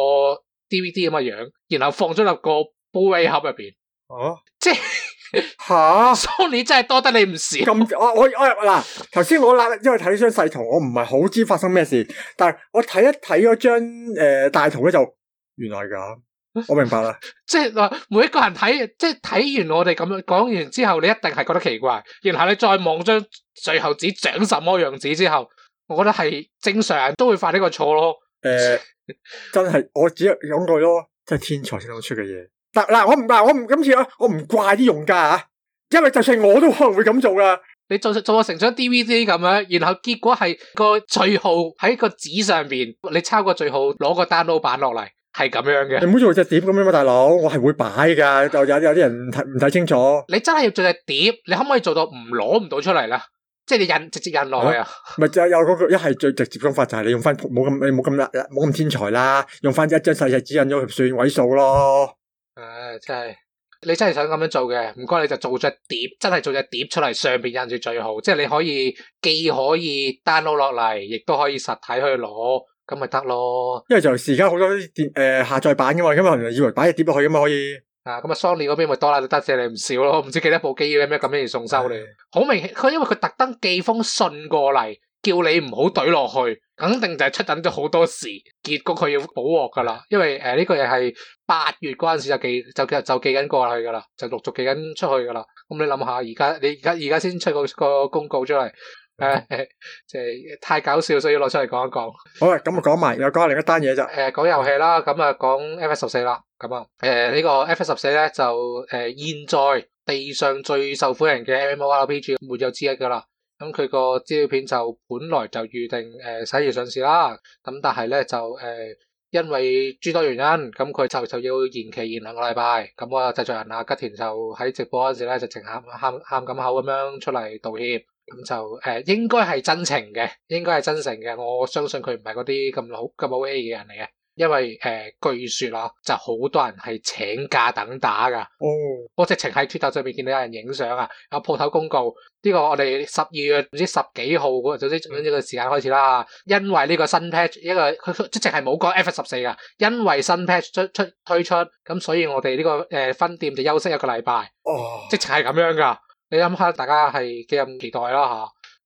D V D 咁嘅樣，然後放咗入個 Blu-ray 盒入邊。哦、啊，即係吓 Sony 真係多得你唔少。咁我我我嗱，頭先我嗱，因為睇張細圖，我唔係好知發生咩事，但係我睇一睇嗰張誒大圖咧就。原來噶，我明白啦。即係話每一個人睇，即係睇完我哋咁樣講完之後，你一定係覺得奇怪。然後你再望張最後紙長什麼樣子之後，我覺得係正常人都會犯呢個錯咯。誒、呃，真係我只係講句咯，真係天才先諗出嘅嘢。嗱嗱，我唔嗱，我唔今次啊，我唔怪啲用家啊，因為就算我都可能會咁做噶。你做做成張 D V D 咁樣，然後結果係個序號喺個紙上邊，你抄個序號，攞個 download 版落嚟。係咁樣嘅，你唔好做隻碟咁樣嘛，大佬，我係會擺噶，就有有啲人唔睇唔睇清楚。你真係要做隻碟，你可唔可以做到唔攞唔到出嚟咧？即係你印直接印落去啊？咪就有嗰個一係最直接方法就係你用翻冇咁你冇咁冇咁天才啦，用翻一張細細紙印咗算位數咯。唉，真係你真係想咁樣做嘅，唔該你就做隻碟，真係做隻碟出嚟，上邊印住最好，即係你可以既可以 download 落嚟，亦都可以實體去攞。咁咪得咯，因為就而家好多啲電誒下載版噶嘛，咁啊以為擺隻碟落去噶嘛可以。啊，咁啊 Sony 嗰邊咪多啦，得謝你唔少咯，唔知幾多部機要咩咁樣而送收你。好明顯，佢因為佢特登寄封信過嚟，叫你唔好懟落去，肯定就係出緊咗好多事，結果佢要補鑊噶啦。因為誒呢、呃這個嘢係八月嗰陣時就寄就就就寄緊過去噶啦，就陸續寄緊出去噶啦。咁你諗下，而家你而家而家先出個個公告出嚟。誒，即係太搞笑，所以攞出嚟講一講。好啦，咁啊講埋，又講下另一單嘢就誒講遊戲啦，咁啊講 F S 十四啦，咁啊誒呢個 F S 十四咧就誒、呃、現在地上最受歡迎嘅 M M O R P G 沒有之一噶啦。咁佢個資料片就本來就預定誒十一月上市啦，咁但係咧就誒、呃、因為諸多原因，咁佢就就要延期延兩個禮拜。咁啊製作人啊吉田就喺直播嗰時咧就直喊喊喊咁口咁樣出嚟道歉。咁就誒、呃，應該係真情嘅，應該係真誠嘅。我相信佢唔係嗰啲咁好咁好氣嘅人嚟嘅，因為誒、呃，據說啊，就好多人係請假等打噶。哦，我直情喺 Twitter 上面見到有人影相啊，有鋪頭公告呢、這個我哋十二月唔知十幾號嗰總之總之呢個時間開始啦。因為呢個新 patch，一個佢直情係冇講 F 十四噶，因為新 patch 出出推出，咁所以我哋呢、這個誒、呃、分店就休息一個禮拜。哦，直情係咁樣噶。你諗下，大家係幾咁期待啦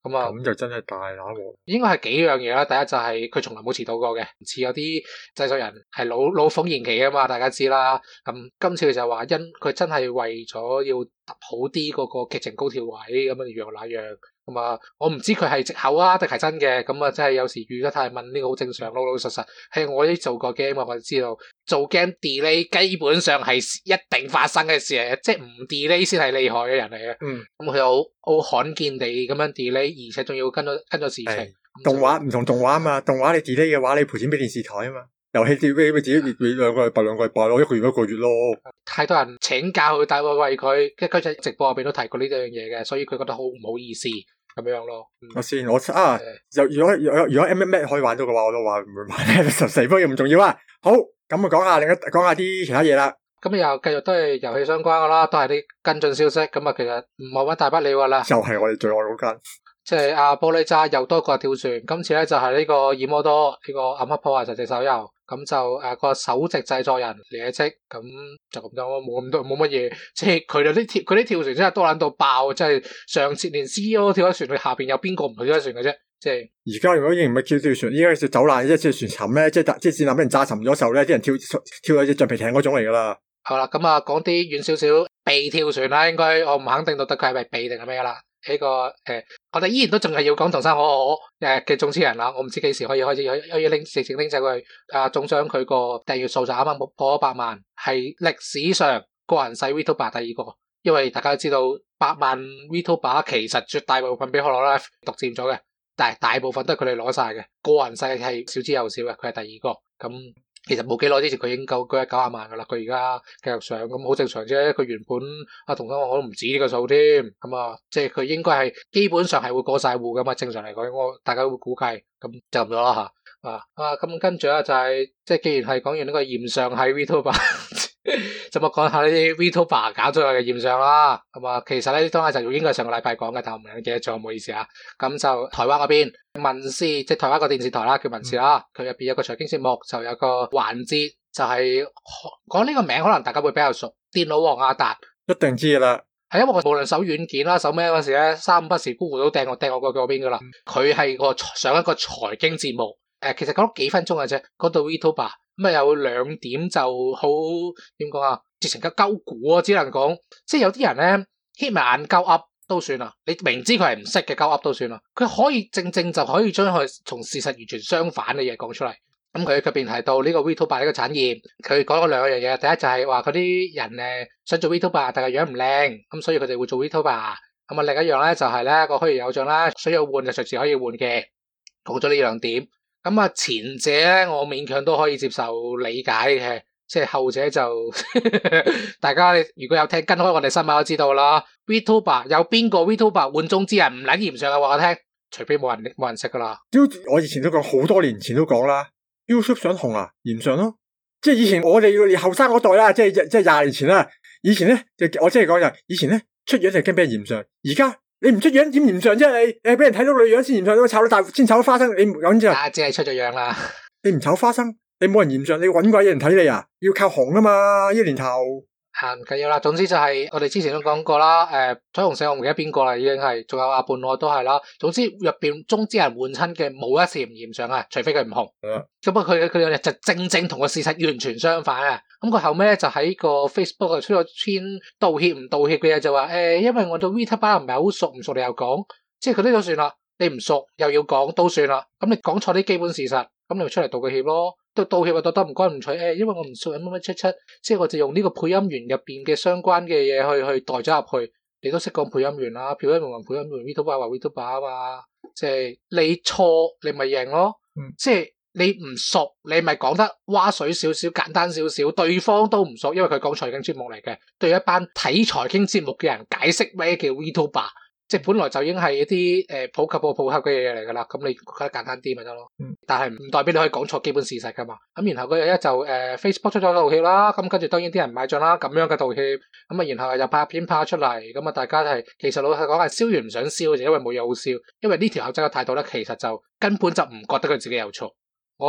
咁啊， 咁就真係大拿喎。 應該係幾樣嘢啦。第一就係佢從來冇遲到過嘅，唔似有啲製作人係老老馮延期啊嘛，大家知啦。咁今次佢就話因佢真係為咗要揼好啲嗰個劇情高潮位咁啊，樣那樣。咁啊，我唔知佢係藉口啊定係真嘅。咁啊，真係有時預得太問呢個好正常，老老實實係我啲做過 game 我就知道做 game delay 基本上係一定發生嘅事嚟，即係唔 delay 先係厲害嘅人嚟嘅。 嗯， 咁佢好好罕見地咁樣 delay，而且仲要跟咗跟咗事情。 動畫唔同動畫啊嘛，動畫你 delay 嘅話，你賠錢俾電視台啊嘛。遊戲 delay 咪自己你兩個禮拜兩個禮拜咯，一個月一個月咯。太多人請教佢，但係為佢，跟住喺直播入邊都提過呢樣嘢嘅，所以佢覺得好唔好意思咁樣咯。 我先我啊，如果如果如果 M M A 可以玩到嘅話，我都話唔會買十四分，唔重要啊。好，咁啊講下另一講下啲其他嘢啦。 咁又繼續都係遊戲相關噶啦，都係啲跟進消息。咁啊，其實唔係乜大不了噶啦。 又係我哋最愛嗰間。 即係阿玻璃渣又多個跳船，今次咧就係呢個爾摩多呢個暗黑破壞神隻手遊，咁就誒個首席製作人李野職，咁就咁多，冇咁多冇乜嘢。即係佢哋啲跳佢啲跳船真係多撚到爆，即係上次連 C E O 跳咗船，佢下邊有邊個唔跳咗船嘅啫？即係而家如果仍然唔係跳跳船，依家就走難，即係船沉咧，即係即係戰艦俾人炸沉咗時候咧，啲人跳跳喺隻橡皮艇嗰種嚟噶啦。 好啦，咁啊講啲遠少少被跳船啦，應該我唔肯定到得佢係咪被定係咩啦。呢、這個誒、呃，我哋依然都仲係要講桐生可可誒嘅種子人啦，我唔知幾時可以開始可以可以拎直情拎走佢啊！中獎佢個訂閱數就啱啱破咗百萬，係歷史上個人細 VTuber 第二個，因為大家都知道百萬 VTuber 其實絕大部分俾 Hololive 獨佔咗嘅，但係大部分都係佢哋攞晒嘅，個人細係少之又少嘅，佢係第二個咁。其實冇幾耐之前佢已經夠佢係九十萬噶啦，佢而家繼續上咁好正常啫。佢原本阿桐生可可都唔止呢個數添，咁啊，即係佢應該係基本上係會過晒戶噶嘛。正常嚟講，我大家都會估計咁就唔咗啦吓啊啊！咁跟住咧就係、是、即係既然係講完呢個炎上系 VTuber，就咪講下呢啲 VTuber 搞出嚟嘅炎上啦。咁啊，其實咧當下就應該係上個禮拜講嘅，但我唔記得咗，唔好意思啊。咁就台灣嗰邊民視，即係台灣個電視台啦，叫民視啦。佢入邊有個財經節目，就有個環節，就係講呢個名，可能大家會比較熟。電腦王阿達一定知噶啦， 係因為我無論搜軟件啦，搜咩嗰時咧，三不時 Google 都掟我掟我過嗰邊噶啦。佢係個上一個財經節目，誒，其實講幾分鐘嘅啫，嗰度 VTuber 咁啊有兩點就好點講啊，直情嘅鳩估啊，只能講，即係有啲人咧 hit 埋眼鳩噏都算啦，你明知佢係唔識嘅鳩噏都算啦，佢可以正正就可以將佢從事實完全相反嘅嘢講出嚟。咁佢入邊提到呢個 VTuber 呢個產業，佢講咗兩樣嘢，第一就係話嗰啲人誒想做 VTuber，但係樣唔靚，咁所以佢哋會做 VTuber。咁啊另一樣咧就係咧個虛擬偶像啦，需要換就隨時可以換嘅，講咗呢兩點。咁啊前者咧我勉強都可以接受理解嘅，即係後者就大家如果有聽跟開我哋新聞都知道啦。VTuber 有邊個 VTuber 換中之人唔撚嫌上嘅話我聽，除非冇人冇人識噶啦。 我以前都講，好多年前都講啦。YouTube 想紅啊，炎上咯，即係以前我哋後生嗰代啦，即係即係廿年前啦。以前咧，就我即係講就，以前咧出樣就驚俾人炎上，而家你唔出樣點炎上啫？你誒俾人睇到你樣先炎上，都炒到大先炒到花生，你唔咁之後， 啊，只係出咗樣啦。 你唔炒花生，你冇人炎上，你搵鬼人睇你啊？要靠紅啊嘛，呢年頭。 行唔緊要啦，總之就係、是、我哋之前都講過啦，誒、呃，彩虹社我唔記得邊個啦，已經係，仲有阿半愛都係啦。總之入邊中之人換親嘅冇一次唔炎上啊，除非佢唔紅。咁不過佢佢哋就正正同個事實完全相反啊。咁佢後尾咧就喺個 Facebook 度出咗篇道歉唔道歉嘅嘢，就話誒、欸，因為我對 VTuber 唔係好熟，唔熟你又講，即係佢呢都算啦，你唔熟又要講都算啦。咁你講錯啲基本事實，咁你咪出嚟道個歉咯。都道歉啊，道得唔該唔取誒，因為我唔熟乜乜七七，即係我就用呢個配音員入邊嘅相關嘅嘢去去代咗入去。你都識講配音員啦，配音員話配音員 VTuber 話 VTuber 啊嘛，即係你錯你咪認咯，嗯、即係你唔熟你咪講得蛙水少少簡單少少，對方都唔熟，因為佢講財經節目嚟嘅，對一班睇財經節目嘅人解釋咩叫 VTuber。即係本來就已經係一啲誒普及個普及嘅嘢嚟噶啦，咁你覺得簡單啲咪得咯？嗯、但係唔代表你可以講錯基本事實噶嘛。咁然後嗰日咧就誒、呃、Facebook 出咗道歉啦，咁跟住當然啲人唔買賬啦，咁樣嘅道歉。咁啊然後又拍片拍出嚟，咁啊大家係其實老實講係燒完唔想燒，就因為冇嘢好燒。因為呢條友仔嘅態度咧，其實就根本就唔覺得佢自己有錯。我覺得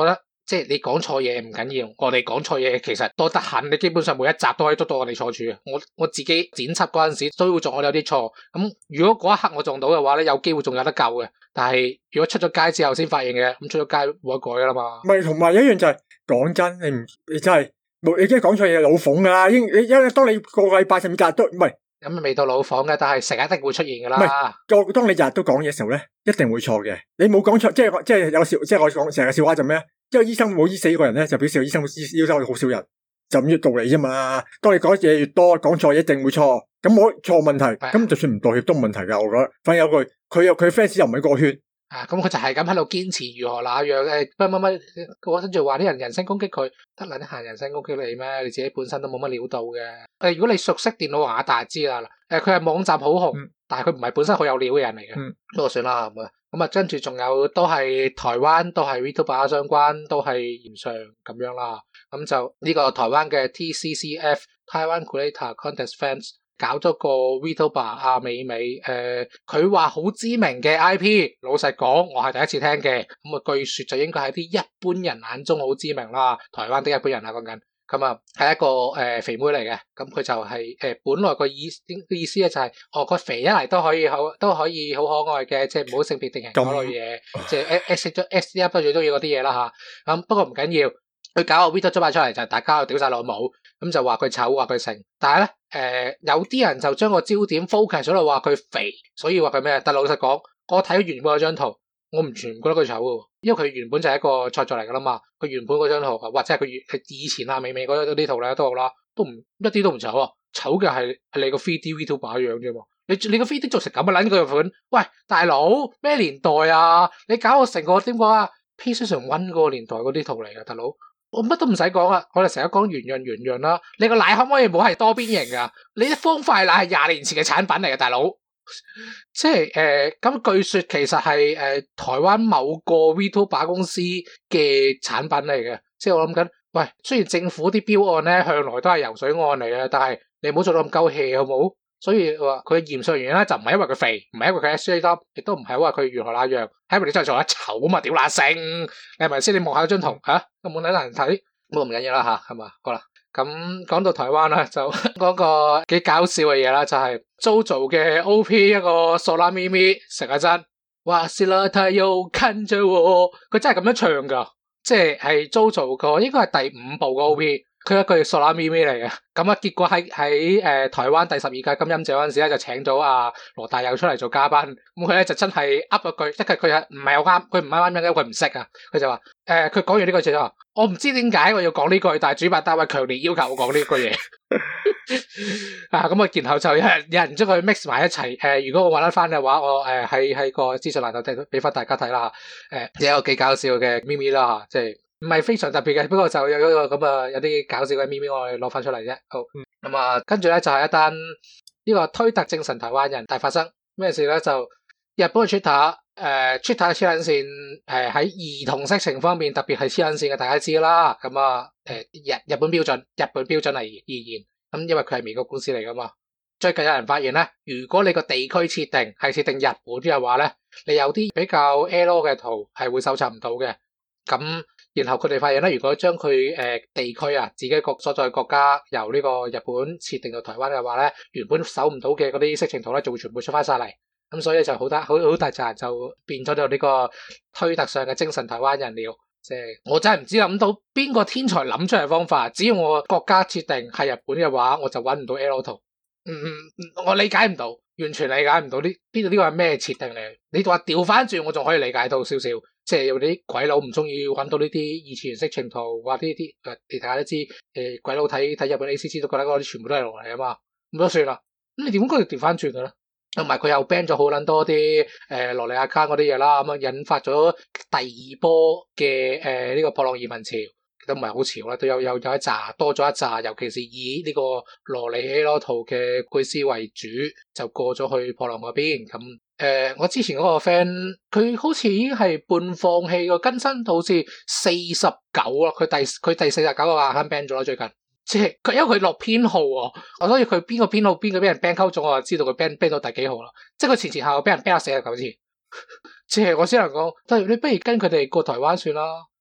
即係你講錯嘢唔緊要，我哋講錯嘢其實多得很，你基本上每一集都可以捉到我哋錯處嘅。我我自己剪輯嗰陣時都會撞我哋有啲錯，咁如果嗰一刻我撞到嘅話咧，有機會仲有得救嘅。但係如果出咗街之後先發現嘅，咁出咗街冇得改噶啦嘛。 唔係，同埋一樣就係、是、講真，你唔你真係冇，你真係講錯嘢老諷噶啦。因你因為當你個禮拜甚至日都唔係。 咁未到老訪嘅，但係成日一定會出現噶啦。 唔係，當你日日都講嘢嘅時候咧，一定會錯嘅。你冇講錯，即係即係有笑，即係我講成日嘅笑話就咩？因為醫生冇醫死個人咧，就表示醫生醫醫生好少人，就咁樣道理啫嘛。當你講嘢越多，講錯嘢一定會錯。咁我錯問題，咁就算唔道歉都冇問題噶。我覺得，反正有句，佢有佢 fans 又唔係個圈。 啊，咁佢就係咁喺度堅持如何那樣誒，乜乜乜，我跟住話啲人人身攻擊佢，得啦，啲閒人身攻擊你咩？你自己本身都冇乜料到嘅。誒，如果你熟悉電腦話，大知啦。誒，佢係網站好紅，嗯、但係佢唔係本身好有料嘅人嚟嘅。嗯，不過算啦，咁啊，咁啊，跟住仲有都係台灣，都係 VTuber 相關，都係炎上咁樣啦。咁就呢個台灣嘅 T C C F Taiwan Creator Contest Fans。搞咗個 VTuber 阿美美，誒佢話好知名嘅 I P， 老實講我係第一次聽嘅，咁啊據說就應該係啲一般人眼中好知名啦，台灣的一般人啊講緊，咁啊係一個誒、呃、肥妹嚟嘅，咁佢就係、是、誒、呃、本來個意意思咧就係、是，哦個肥一嚟都可以好都可以好可愛嘅，即係唔好性別定型嗰類嘢，即係 S S S F 都最中意嗰啲嘢啦吓，咁不過唔緊要。佢搞個 VTuber 出嚟就係大家屌晒老母，咁就話佢醜，話佢成。但係咧，誒、呃、有啲人就將個焦點 focus 咗度話佢肥，所以話佢咩？但老實講，我睇原本嗰張圖，我唔全覺得佢醜嘅，因為佢原本就係一個創作嚟噶啦嘛。佢原本嗰張圖，或者係佢以前啊美美嗰啲圖咧都好啦，都唔一啲都唔醜啊。醜嘅係係你個 three D VTuber 樣啫嘛。你你個 three D 做成咁嘅撚個款，喂大佬咩年代啊？你搞到成個點講啊 ？PlayStation One 嗰個年代嗰啲圖嚟嘅，大佬。我乜都唔使講啊！我哋成日講圓潤圓潤啦，你個奶可唔可以唔好係多邊形噶？你啲方塊奶係廿年前嘅產品嚟嘅，大佬。即係誒，咁、呃、據說其實係誒、呃、台灣某個 VTuber 公司嘅產品嚟嘅。即係我諗緊，喂，雖然政府啲標案咧向來都係游水案嚟嘅，但係你唔好做到咁鳩氣好唔好？所以話佢嚴肅原因咧就唔係因為佢肥，唔係因為佢 S J W， 亦都唔係話佢如何那樣，係因為你真係做得醜啊嘛，屌乸星，你係咪先？你望下張圖吓，咁冇睇難睇，不過唔緊要啦吓，係嘛，好啦，咁講到台灣啦，就講個幾搞笑嘅嘢啦，就係 JoJo 嘅 O P 一個索拉咪咪成日真，哇是啦太又近咗，佢真係咁樣唱噶，即係係 JoJo 個應該係第五部個 O P。佢一句索拉咪咪嚟嘅，咁啊結果喺喺誒台灣第十二屆金音獎嗰陣時咧，就請咗阿羅大佑出嚟做嘉賓，咁佢咧就真係噏咗句，即係佢係唔係好啱，佢唔啱啱因為佢唔識啊，佢就話誒佢講完呢句就話，我唔知點解我要講呢句，但係主辦單位強烈要求我講呢句嘢，啊咁啊然後就有人有人將佢 mix 埋一齊，誒、呃、如果我揾得翻嘅話，我誒喺喺個資訊欄度睇俾翻大家睇啦，誒、呃、有一個幾搞笑嘅咪咪啦吓，即係。唔係非常特別嘅，不過就有嗰個咁啊，有啲搞笑嘅咪咪我哋攞翻出嚟啫。好，咁啊、嗯，跟住咧就係一單呢個推特精神台灣人大發生咩事咧？就日本嘅 Twitter 誒 Twitter 黐撚線誒喺兒童色情方面特別係黐撚線嘅，大家知啦。咁啊誒日日本標準日本標準嚟而言，咁因為佢係美國公司嚟噶嘛。最近有人發現咧，如果你個地區設定係設定日本嘅話咧，你有啲比較 L 嘅圖係會搜尋唔到嘅。咁然後佢哋發現咧，如果將佢誒地區啊，自己國所在國家由呢個日本設定到台灣嘅話咧，原本搜唔到嘅嗰啲色情圖咧，就會全部出翻晒嚟。咁所以就好大好好大扎人就變咗到呢個推特上嘅精神台灣人了。即係我真係唔知諗到邊個天才諗出嚟方法，只要我國家設定係日本嘅話，我就揾唔到 L 圖。嗯嗯，我理解唔到，完全理解唔到呢呢度呢個係咩設定嚟？你話調翻轉，我仲可以理解到少少。即係有啲鬼佬唔中意揾到呢啲二次元色情圖，話呢啲誒，你大家都知誒、呃，鬼佬睇睇日本 A C C 都覺得嗰啲全部都係落嚟啊嘛，咁都算啦。咁你點解要調翻轉嘅咧？同埋佢又 ban 咗好撚多啲誒羅利亞卡嗰啲嘢啦，咁啊引發咗第二波嘅誒呢個破浪移民潮，都唔係好潮啦，都有有有一紮多咗一紮，尤其是以呢個羅利希羅圖嘅貝斯為主，就過咗去破浪嗰邊咁。誒、呃，我之前嗰個 friend，佢好似已經係半放棄個更新，好似四十九啦。佢第佢第四十九個 account ban 咗啦，最近。即係佢因為佢落編號啊，所以佢邊個編號邊個俾人 ban 溝咗，我就知道佢 ban ban 到第幾號啦。即係佢前前後後俾人 ban 咗四十九次。即係我先能講，即係你不如跟佢哋過台灣算啦。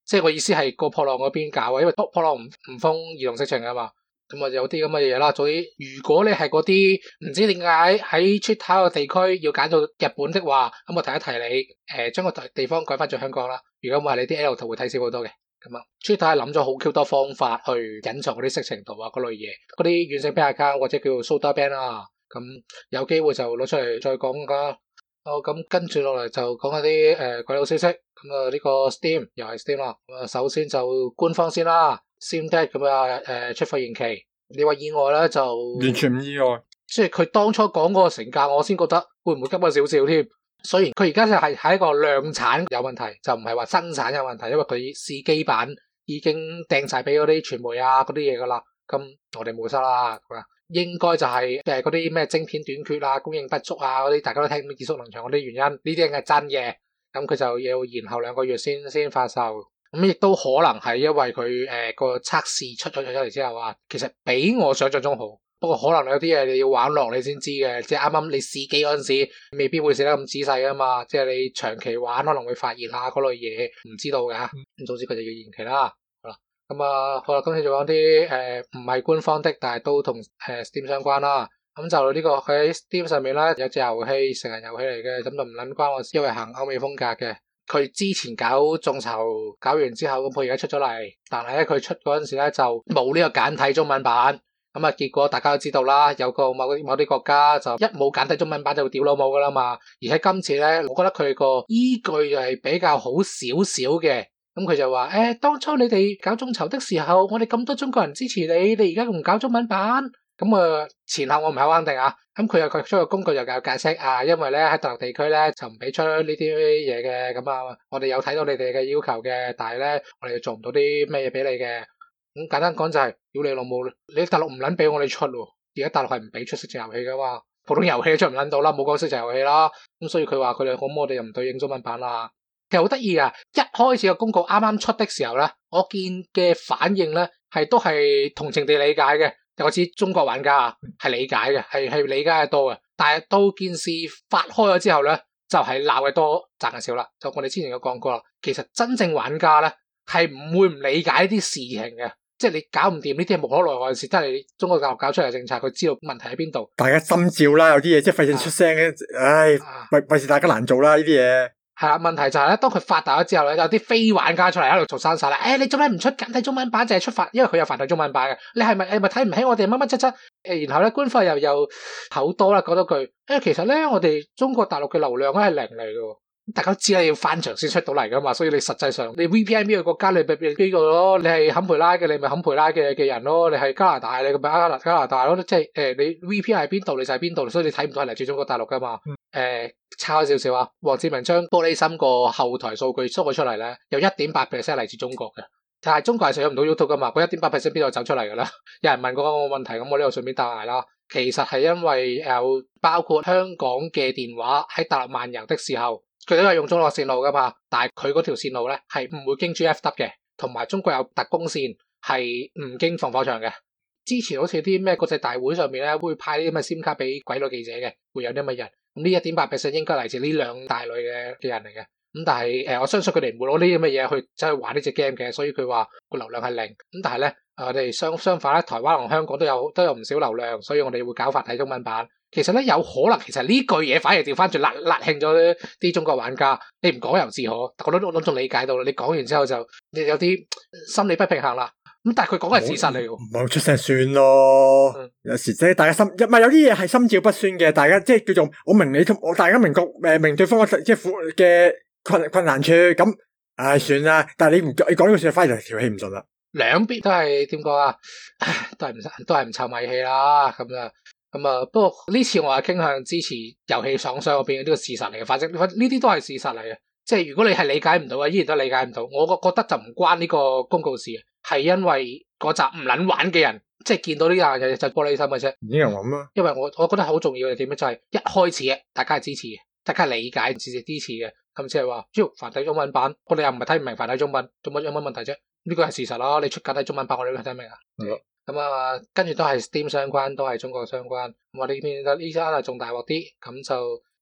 即係我意思係個破浪嗰邊搞啊，因為破浪唔唔封兒童色情啊嘛。咁啊有啲咁嘅嘢啦，總之如果你係嗰啲唔知點解喺出太個地區要揀到日本的話，咁我提一提你，誒將個地方改翻做香港啦。如果唔係你啲 L 圖會睇少好多嘅。咁啊，出太諗咗好 Q 多方法去隱藏嗰啲色情圖啊嗰類嘢，嗰啲軟性 ban account 或者叫做 soda ban 啦。咁有機會就攞出嚟再講噶。哦，咁跟住落嚟就講下啲誒鬼佬消息。咁啊呢個 Steam 又係 Steam 啦。咁啊首先就官方先啦。Steam Deck 咁啊，誒出貨延期，你話意外咧就完全唔意外， 即係佢當初講嗰個成價，我先覺得會唔會急咗少少添。雖然佢而家就係喺一個量產有問題，就唔係話生產有問題，因為佢試機版已經掟晒俾嗰啲傳媒啊嗰啲嘢噶啦，咁我哋冇收啦。應該就係誒嗰啲咩晶片短缺啊、供應不足啊嗰啲，大家都聽耳熟能詳嗰啲原因，呢啲係真嘅。咁佢就要延後兩個月先先發售。咁亦都可能係因為佢誒個測試出咗咗出嚟之後啊，其實比我想象中好。不過可能有啲嘢你要玩落你先知嘅，即係啱啱你試機嗰陣時未必會試得咁仔細啊嘛。即係你長期玩可能會發熱啊嗰類嘢，唔知道㗎。咁、嗯、總之佢就要延期啦。好啦，咁啊好啦，今次就講啲誒唔係官方的，但係都同誒 Steam 相關啦。咁就呢個喺 Steam 上面咧有隻遊戲成人遊戲嚟嘅，咁就唔撚關我事，因為行歐美風格嘅。佢之前搞眾籌搞完之後，咁佢而家出咗嚟，但係咧佢出嗰陣時咧就冇呢個簡體中文版，咁啊結果大家都知道啦，有個某啲某啲國家就一冇簡體中文版就會屌老母噶啦嘛，而喺今次咧，我覺得佢個依據就係比較好少少嘅，咁佢就話誒、欸，當初你哋搞眾籌的時候，我哋咁多中國人支持你，你而家唔搞中文版，咁啊前後我唔係好肯定啊。咁佢又佢出個工具又有解釋啊，因為咧喺大陸地區咧就唔俾出呢啲嘢嘅，咁啊我哋有睇到你哋嘅要求嘅，但係咧我哋又做唔到啲咩嘢俾你嘅。咁簡單講就係、是，屌你老母，你大陸唔撚俾我哋出喎，而家大陸係唔俾出色情遊戲噶嘛，普通遊戲都出唔撚到啦，冇講色情遊戲啦。咁所以佢話佢哋咁我哋又唔對應中文版啦。其實好得意啊，一開始個公告啱啱出的時候咧，我見嘅反應咧係都係同情地理解嘅。我知中國玩家係理解嘅，係係理解得多嘅，但係到件事發開咗之後咧，就係鬧嘅多，賺嘅少啦。就我哋之前有講過啦，其實真正玩家咧係唔會唔理解呢啲事情嘅，即係你搞唔掂呢啲係無可奈何嘅事，真係中國大陸搞出嚟嘅政策，佢知道問題喺邊度。大家心照啦，有啲嘢即係費事出聲嘅，唉，費費事大家難做啦呢啲嘢。係啦，問題就係咧，當佢發達咗之後咧，有啲非玩家出嚟喺度做生晒啦。誒、哎，你做咩唔出簡體中文版，淨係出繁？因為佢有繁體中文版嘅。你係咪誒咪睇唔起我哋乜乜七七？誒，然後咧官方又又口多啦，講多句誒，其實咧我哋中國大陸嘅流量咧係零嚟嘅。大家都知啦，要翻牆先出到嚟噶嘛，所以你實際上你 V P N 邊個國家你咪邊個咯？你係坎培拉嘅，你咪坎培拉嘅嘅人咯。你係加拿大，你咪加拿加拿大咯。即係誒、呃，你 V P N 喺邊度，你就喺邊度，所以你睇唔到係嚟自中國大陸噶嘛。誒、嗯呃，差少少啊。黃志明將玻璃心個後台數據縮咗出嚟咧，有 一點八 percent 嚟自中國嘅，但係中國係上唔到 YouTube 噶嘛，嗰 一點八 percent 邊度走出嚟噶啦？有人問過我個問題，咁我呢度順便答埋啦。其實係因為有包括香港嘅電話喺大陸漫遊的時候。佢都係用中國線路噶嘛，但係佢嗰條線路咧係唔會經 G F W 嘅，同埋中國有特供線係唔經防火牆嘅。之前好似啲咩國際大會上面咧會派啲咁嘅 SIM 卡俾鬼佬記者嘅，會有啲咁嘅人。咁呢一點八 percent 應該嚟自呢兩大類嘅嘅人嚟嘅。咁但係誒、呃，我相信佢哋唔會攞呢啲咁嘅嘢去走去玩呢隻 game 嘅，所以佢話個流量係零。咁但係咧，我哋相相反咧，台灣同香港都有都有唔少流量，所以我哋會搞繁體中文版。其實咧有可能，其實呢句嘢反而調翻轉辣辣興咗啲中國玩家。你唔講又自可，我都我都仲理解到啦。你講完之後就你有啲心理不平衡啦。咁但係佢講係事實嚟嘅，唔好出聲算咯。嗯、有時即係大家心，唔係有啲嘢係心照不宣嘅。大家即係叫做我明你，我大家明覺誒明對方嘅即係苦嘅困困難處。咁唉、哎、算啦。但係你唔你講呢個算，反而條氣唔順啦。兩邊都係點講啊？都係唔都係唔臭米氣啦。咁啊。咁啊、嗯，不過呢次我係傾向支持遊戲廠商嗰邊嘅，呢個事實嚟嘅。反正呢啲都係事實嚟嘅，即係如果你係理解唔到啊，依然都理解唔到。我覺覺得就唔關呢個公告事，係因為嗰集唔撚玩嘅人，即係見到呢樣嘢就玻璃心嘅啫。唔知人諗啊？因為我我覺得好重要嘅點咧，就係一開始大家係支持嘅，大家係理解支持支持嘅，咁即係話，只要繁體中文版，我哋又唔係睇唔明繁體中文，做乜有乜問題啫？呢個係事實啦。你出簡體中文版，我哋都睇得明啊。嗯咁啊，跟住都係 Steam 相關，都係中國相關。咁我呢邊呢單係仲大鑊啲，咁就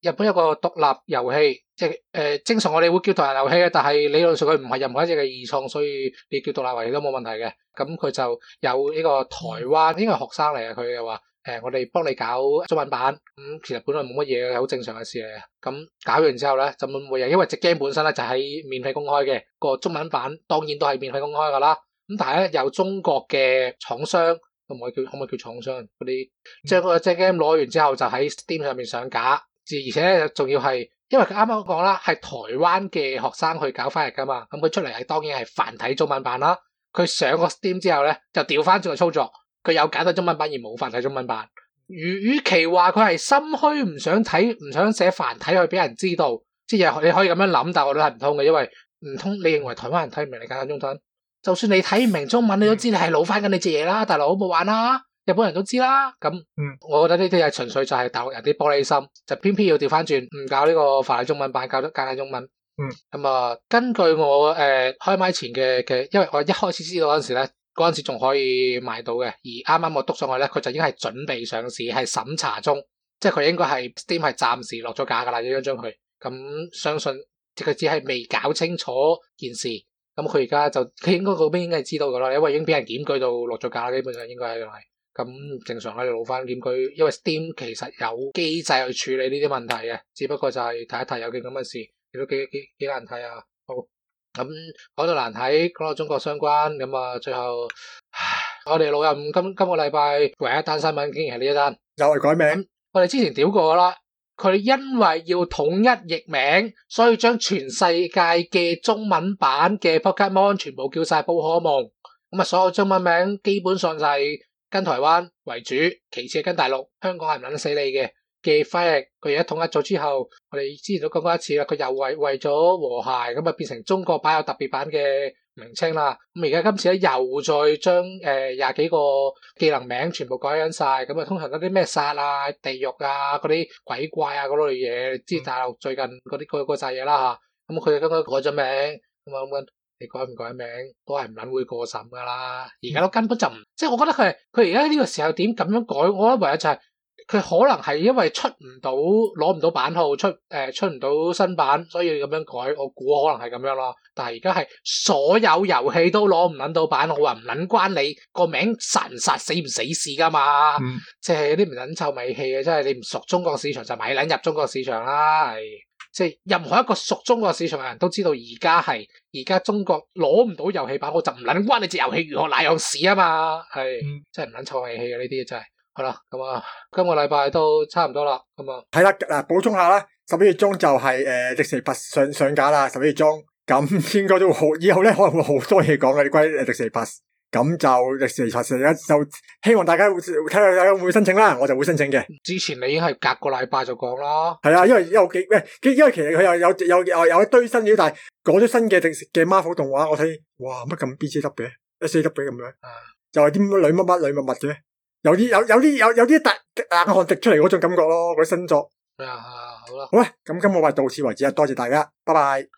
日本有個獨立遊戲，即係誒、呃，正常我哋會叫獨立遊戲嘅，但係理論上佢唔係任何一隻嘅二創，所以你叫獨立遊戲都冇問題嘅。咁佢就有呢個台灣，應該係學生嚟嘅，佢又話誒，我哋幫你搞中文版，咁、嗯、其實本來冇乜嘢嘅，好正常嘅事嚟嘅。咁搞完之後咧，就冇嘢，因為隻 game 本身咧就喺免費公開嘅，個中文版當然都係免費公開噶啦。咁但係咧有中國嘅廠商，可唔可以叫可唔可以叫廠商嗰啲，將個隻 game 攞完之後就喺 Steam 上面上架。而且仲要係，因為佢啱啱講啦，係台灣嘅學生去搞翻譯噶嘛，咁佢出嚟係當然係繁體中文版啦。佢上個 Steam 之後咧，就調翻轉個操作，佢有簡體中文版而冇繁體中文版。與與其話佢係心虛唔想睇，唔想寫繁體去俾人知道，即係你可以咁樣諗，但係我都係唔通嘅，因為唔通你認為台灣人睇唔明你簡體中文？就算你睇唔明中文，你都知你係老翻緊你隻嘢啦，大佬好冇玩啦。日本人都知啦，咁，嗯，我覺得呢啲係純粹就係大陸人啲玻璃心，就偏偏要調翻轉，唔搞呢個繁體中文版，搞得簡體中文。嗯，咁啊，根據我誒、呃、開麥前嘅嘅，因為我一開始知道嗰陣時咧，嗰陣時仲可以買到嘅，而啱啱我篤上去咧，佢就已經係準備上市，係審查中，即係佢應該係 Steam 係暫時落咗架噶啦，呢張佢，咁相信即佢只係未搞清楚件事，咁佢而家就佢應該嗰邊應該係知道噶啦，因為已經俾人檢舉到落咗架啦，基本上應該係。咁正常喺度攞翻檢舉，因為 Steam 其實有機制去處理呢啲問題嘅，只不過就係睇一睇有件咁嘅事，亦都幾幾幾難睇啊！好，咁講到難睇，講到中國相關，咁啊最後，唉，我哋老任今今個禮拜唯一一單新聞竟然係呢一單， 又係改名。 我哋之前屌過啦，佢因為要統一譯名，所以將全世界嘅中文版嘅 Pokemon 全部叫晒寶可夢，咁啊所有中文名基本上就係跟台灣為主，其次係跟大陸，香港係唔撚死你嘅嘅翻譯。佢而家統一咗之後，我哋之前都講過一次啦。佢又為為咗和諧，咁啊變成中國版有特別版嘅名稱啦。咁而家今次咧又再將誒廿幾個技能名全部改緊晒。咁啊通常嗰啲咩殺啊、地獄啊、嗰啲鬼怪啊嗰類嘢，知大陸最近嗰啲嗰嗰扎嘢啦嚇。咁佢剛剛改咗名，咁啊咁樣。你改唔改名都係唔撚會過審噶啦，而家都根本就唔，即係我覺得佢係佢而家呢個時候點咁樣改，我覺得唯一就係佢可能係因為出唔到攞唔到版號，出誒、呃、出唔到新版，所以咁樣改，我估可能係咁樣咯。但係而家係所有遊戲都攞唔撚到版號，話唔撚關你個名殺唔殺死唔死事噶嘛，嗯、即係啲唔撚臭味氣嘅，即係你唔熟中國市場就咪撚入中國市場啦，係。即係任何一個熟中國市場嘅人都知道，而家係而家中國攞唔到遊戲版，我就唔撚關你隻遊戲如何那樣事啊嘛，係、嗯、真係唔撚臭氣氣嘅呢啲真係。好啦，咁啊，今個禮拜都差唔多啦，咁啊， 係啦，嗱，補充下啦，十一月中就係誒迪士尼 Plus 上上架啦，十一月中，咁應該都好，以後咧可能會好多嘢講嘅，關於迪士尼 Plus。咁就迪士尼 Plus 而家就希望大家睇下大家會唔會申請啦，我就會申請嘅。 之前你已經係隔個禮拜就講啦。 係啊，因為有幾咩？因為其實佢又有有有有一堆新料，但係講咗新嘅迪士嘅 Marvel 動畫，我睇哇乜咁 B J W 嘅 ，S A W 咁樣，啊、就係啲女乜乜女乜乜嘅，有啲有有啲有有啲突冷汗滴出嚟嗰種感覺咯，嗰啲新作。 啊，好啦， 好啦，咁今個禮拜到此為止啊，多謝大家，拜拜。